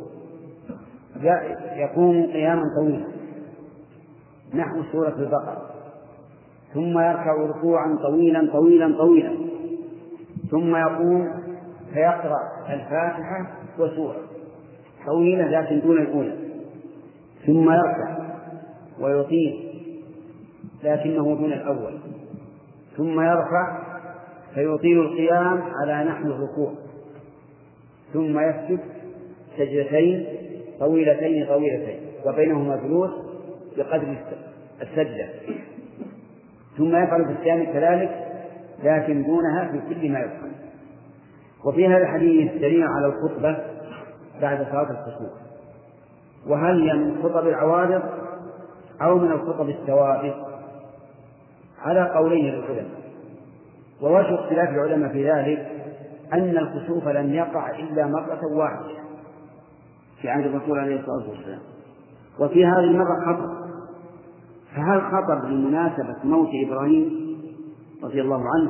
يقوم قياما طويلا نحو سورة البقرة، ثم يركع ركوعا طويلا طويلا طويلا، ثم يقوم فيقرأ الفاتحة وسورة طويلة لكن دون الأولى، ثم يركع ويطيل لكنه دون الأول، ثم يرفع فيطيل القيام على نحو الركوع، ثم يسجد سجدتين طويلتين وبينهما جلوس بقدر السجدة، ثم يفعل في الثاني كذلك لكن دونها في كل ما يفعل. وفي هذا الحديث دليل على الخطبة بعد صلاة الكسوف، وهل هي من خطب العوارض أو من الخطب الثوابت على قولين للعلماء. ووجه اختلاف العلماء في ذلك أن الكسوف لم يقع إلا مرة واحدة في عهد الرسول عليه الصلاة والسلام، وفي هذه المرة خطب، فهل خطب لمناسبة موت إبراهيم رضي الله عنه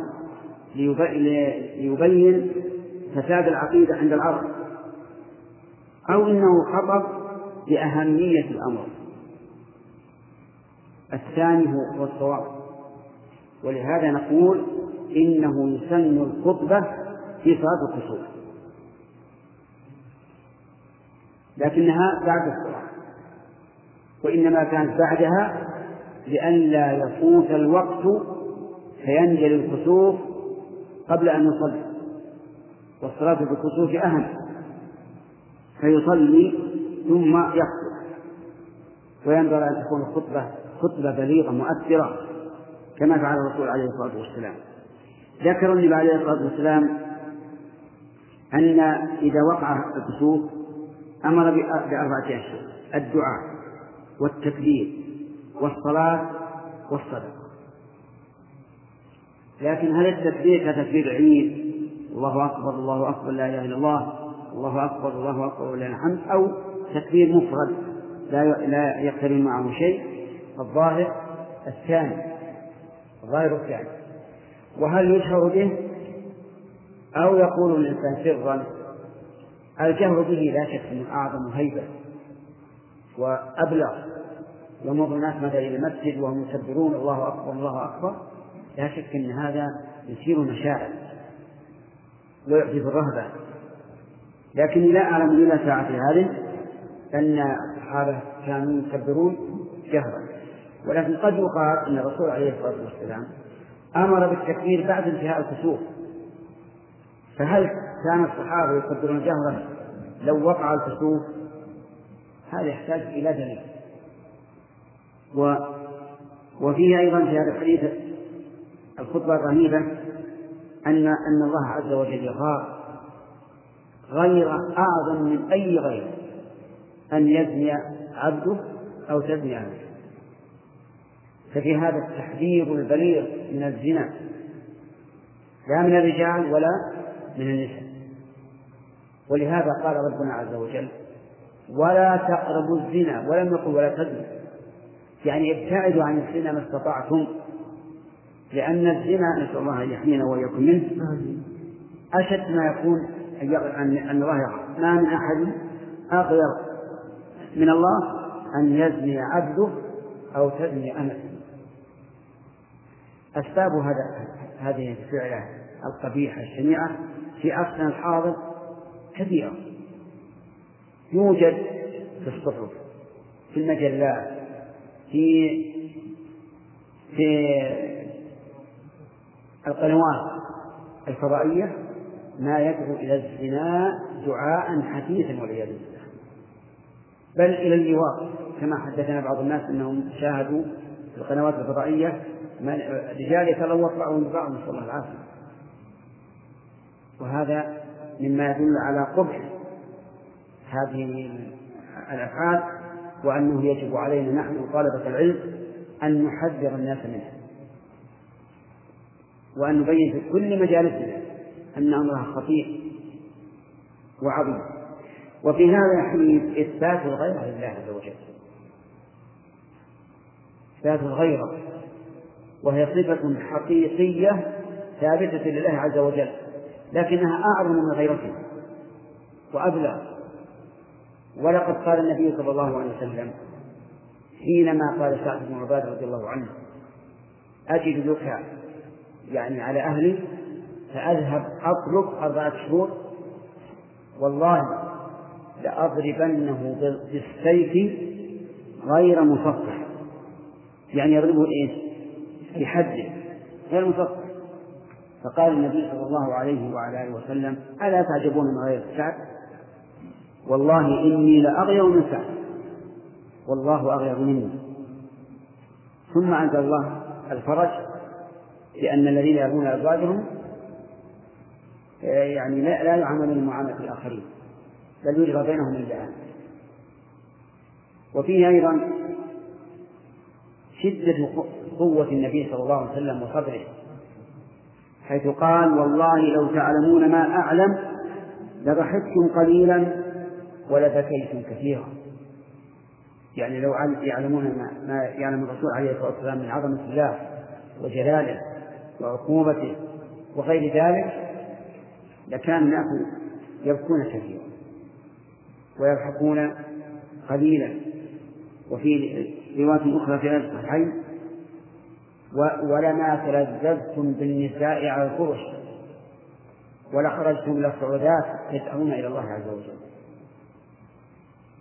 ليبين فساد العقيدة عند العرب، أو إنه خطب لأهمية الأمر؟ الثاني هو الصواب، ولهذا نقول إنه يسن الخطبة في صلاة الكسوف، لكنها بعد الصلاة، وإنما كانت بعدها لئلا يفوت الوقت فينجلي الكسوف قبل أن يصلي، والصلاة بالكسوف أهم، فيصلي ثم يخطب، وينبغي أن تكون خطبة بليغة مؤثرة كما فعل الرسول عليه الصلاة والسلام. ذكر النبي عليه الصلاة والسلام أن إذا وقع الكسوف أمر بأربعة أشياء: الدعاء والتكبير والصلاة والصدقة. لكن هل التكبير كتكبير العيد الله أكبر الله أكبر لا إله إلا الله الله أكبر الله أكبر ولله الحمد، أو تكبير مفرد لا يقترن معه شيء؟ الظاهر الثاني. وهل يشهر به أو يقول الإنسان سرا؟ الجهر به لا شك أنه أعظم هيبة وأبلغ. يمر الناس مثلا إلى المسجد وهم يكبرون الله أكبر الله أكبر، لا شك أن هذا يثير مشاعر ويحدث الرهبة. لكن لا أعلم إلا ساعة هذه أن الصحابة كانوا يكبرون جهرا. ولكن قد يقال أن الرسول عليه الصلاة والسلام أمر بالتكبير بعد انتهاء الكسوف، فهل كان الصحابة يكبرون جهرا لو وقع الكسوف؟ هذا يحتاج إلى دليل. وفيه أيضا في هذا الحديث الخطبة الرهيبة أن الله عز وجل يغار غير أعظم من أي غير أن يزني عبده أو تزني عبده. ففي هذا التحذير البليغ من الزنا، لا من الرجال ولا من النساء. ولهذا قال ربنا عز وجل: ولا تقربوا الزنا، ولم يقل ولا تزنوا، يعني ابتعدوا عن الزنا ما استطعتم، لأن الزنا نسأل الله أن يحمينا وإياكم منه أشد ما يكون أن الله يغفر. ما من أحد أغير من الله أن يزني عبده أو تزني أمته. أسباب هذه الفعلة القبيحة الشنيعة في عصرنا الحاضر كثيرة، يوجد في الصحف، في المجلات، في القنوات الفضائية، ما يدعو إلى الزنا دعاء حثيثا والعياذ بالله، بل إلى اللواط، كما حدثنا بعض الناس أنهم شاهدوا في القنوات الفضائية رجال يتلوط بعضهم ببعض، نسأل الله العافية. وهذا مما يدل على قبح هذه الأفعال، وأنه يجب علينا نحن طلبة العلم أن نحذر الناس منها، وأن نبين في كل مجالسنا أن أمرها خطير وعظيم. وفي هذا الحديث إثبات الغيرة لله عز وجل، إثبات الغيرة، وهي صفة حقيقية ثابتة لله عز وجل، لكنها أعظم من غيرته وأبلغ. ولقد قال النبي صلى الله عليه وسلم حينما قال سعد بن عبادة رضي الله عنه: أجد لك يعني على أهلي فأذهب أطلب 4 شهور، والله لأضربنه بالسيف غير مصفح، يعني يضربه بحده غير مصفح. فقال النبي صلى الله عليه وعلى آله وسلم: ألا تعجبون من غير سعد؟ والله إني لأغير من سعد والله أغير مني. ثم أنزل الله الفرج لأن الذين يرمون أزواجهم يعني لا يعاملون معاملة الآخرين، بل يجرى بينهم اللعان. وفيه أيضا شدة قوة النبي صلى الله عليه وسلم وصبره، حيث قال: والله لو تعلمون ما أعلم لضحكتم قليلا ولبكيتم كثيرا. يعني لو يعلمون ما يعلم الرسول عليه الصلاة والسلام من عظمة الله وجلاله وعقوبته وغير ذلك لكان الناس يبكون كثيرا ويضحكون قليلا. وفي رواية أخرى في الصحيحين: ولما تلذذتم بالنساء على الفرش ولخرجتم إلى الصعودات تدعون إلى الله عز وجل.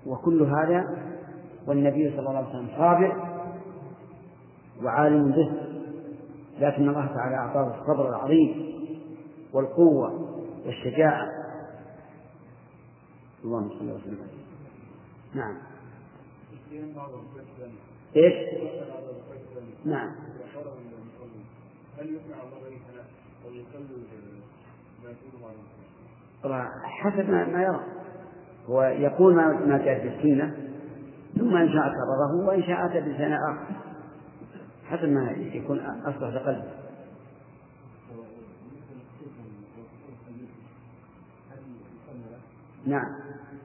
وكل هذا والنبي صلى الله عليه وسلم صابر وعالم به، لكن الله تعالى أعطاه الصبر العظيم والقوة والشجاعة. اللهم صل وسلم. نعم. إيش؟ نعم. حسب ما يرى، هو يقول ما جاء في السنة، ثم إن شاء كرره وإن شاء أتى بلسان آخر حسب ما يكون أصلح لقلبه. نعم،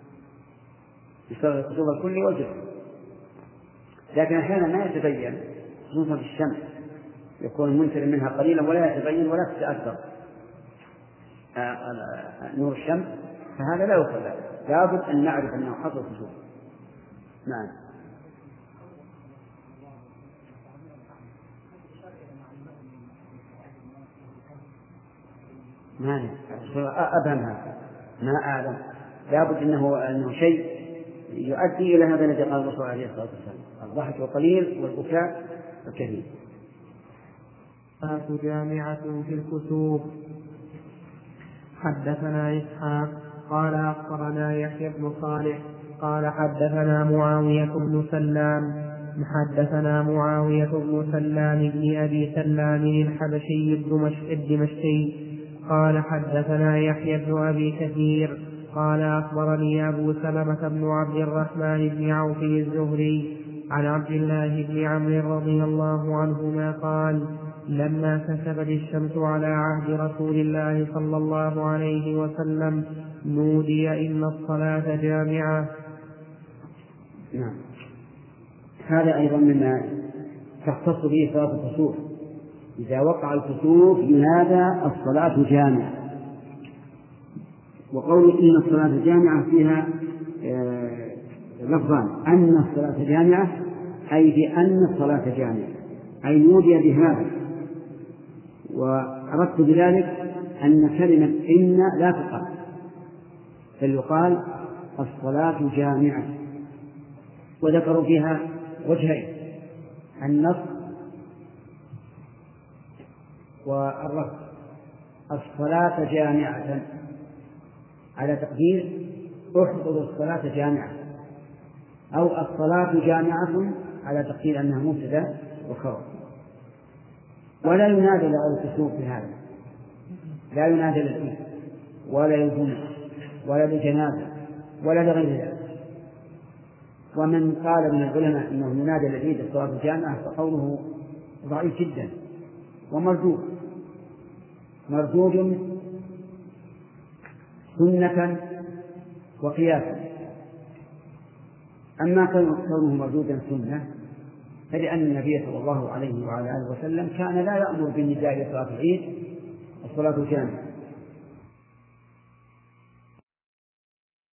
يصير الخطوبة الكلي والجزء، لكن أحيانا ما يتبين، خصوصا في الشمس يكون منتر منها قليلا ولا يتبين ولا تتأثر نور الشمس، فهذا لا يصلح، لابد أن نعرف أنه حصل خطوبة. نعم. ما أبهم هذا، ما أعلم، لابد أنه شيء يؤدي إلى هذا الذي قال الرسول عليه الصلاة والسلام: الضحك القليل والبكاء الكثير. جامعة في الكسوف. حدثنا إسحاق قال أخبرنا يحيى بن صالح قال حدثنا معاوية بن سلام بن أبي سلام الحبشي الدمشقي قال حدثنا يحيى بن أبي كثير قال أخبرني أبو سلمة بن عبد الرحمن بن عوف الزهري عن عبد الله بن عمرو رضي الله عنهما قال: لما كسبت الشمس على عهد رسول الله صلى الله عليه وسلم نودي إن الصلاة جامعة. نعم. هذا أيضا مما تختص به صلاة الكسوف، إذا وقع الكسوف ينادى الصلاة جامعة. وقول إن الصلاة جامعة فيها لفظان: أن الصلاة جامعة أي بأن الصلاة جامعة، أي نودي بهذا. وأردت بذلك أن كلمة إن لا تقال، بل يقال الصلاة جامعة. وذكروا فيها وجهين: النص والرفع. الصلاة جامعة على تقدير احضروا الصلاة جامعة، أو الصلاة جامعة على تقدير أنها مبتدأ وخبر. ولا ينادى لغير الكسوف بهذا، لا ينادى للعيد ولا للجمعة ولا للجنازة ولا لغير ذلك. ومن قال من العلماء أنه ينادى للعيد الصلاة جامعة فقوله ضعيف جدا ومردود سنة وقياسا. أما كونه مردودا سنة فلأن النبي صلى الله عليه وعلى آله وسلم كان لا يأمر بالنداء لصلاة العيد الصلاة جامعة،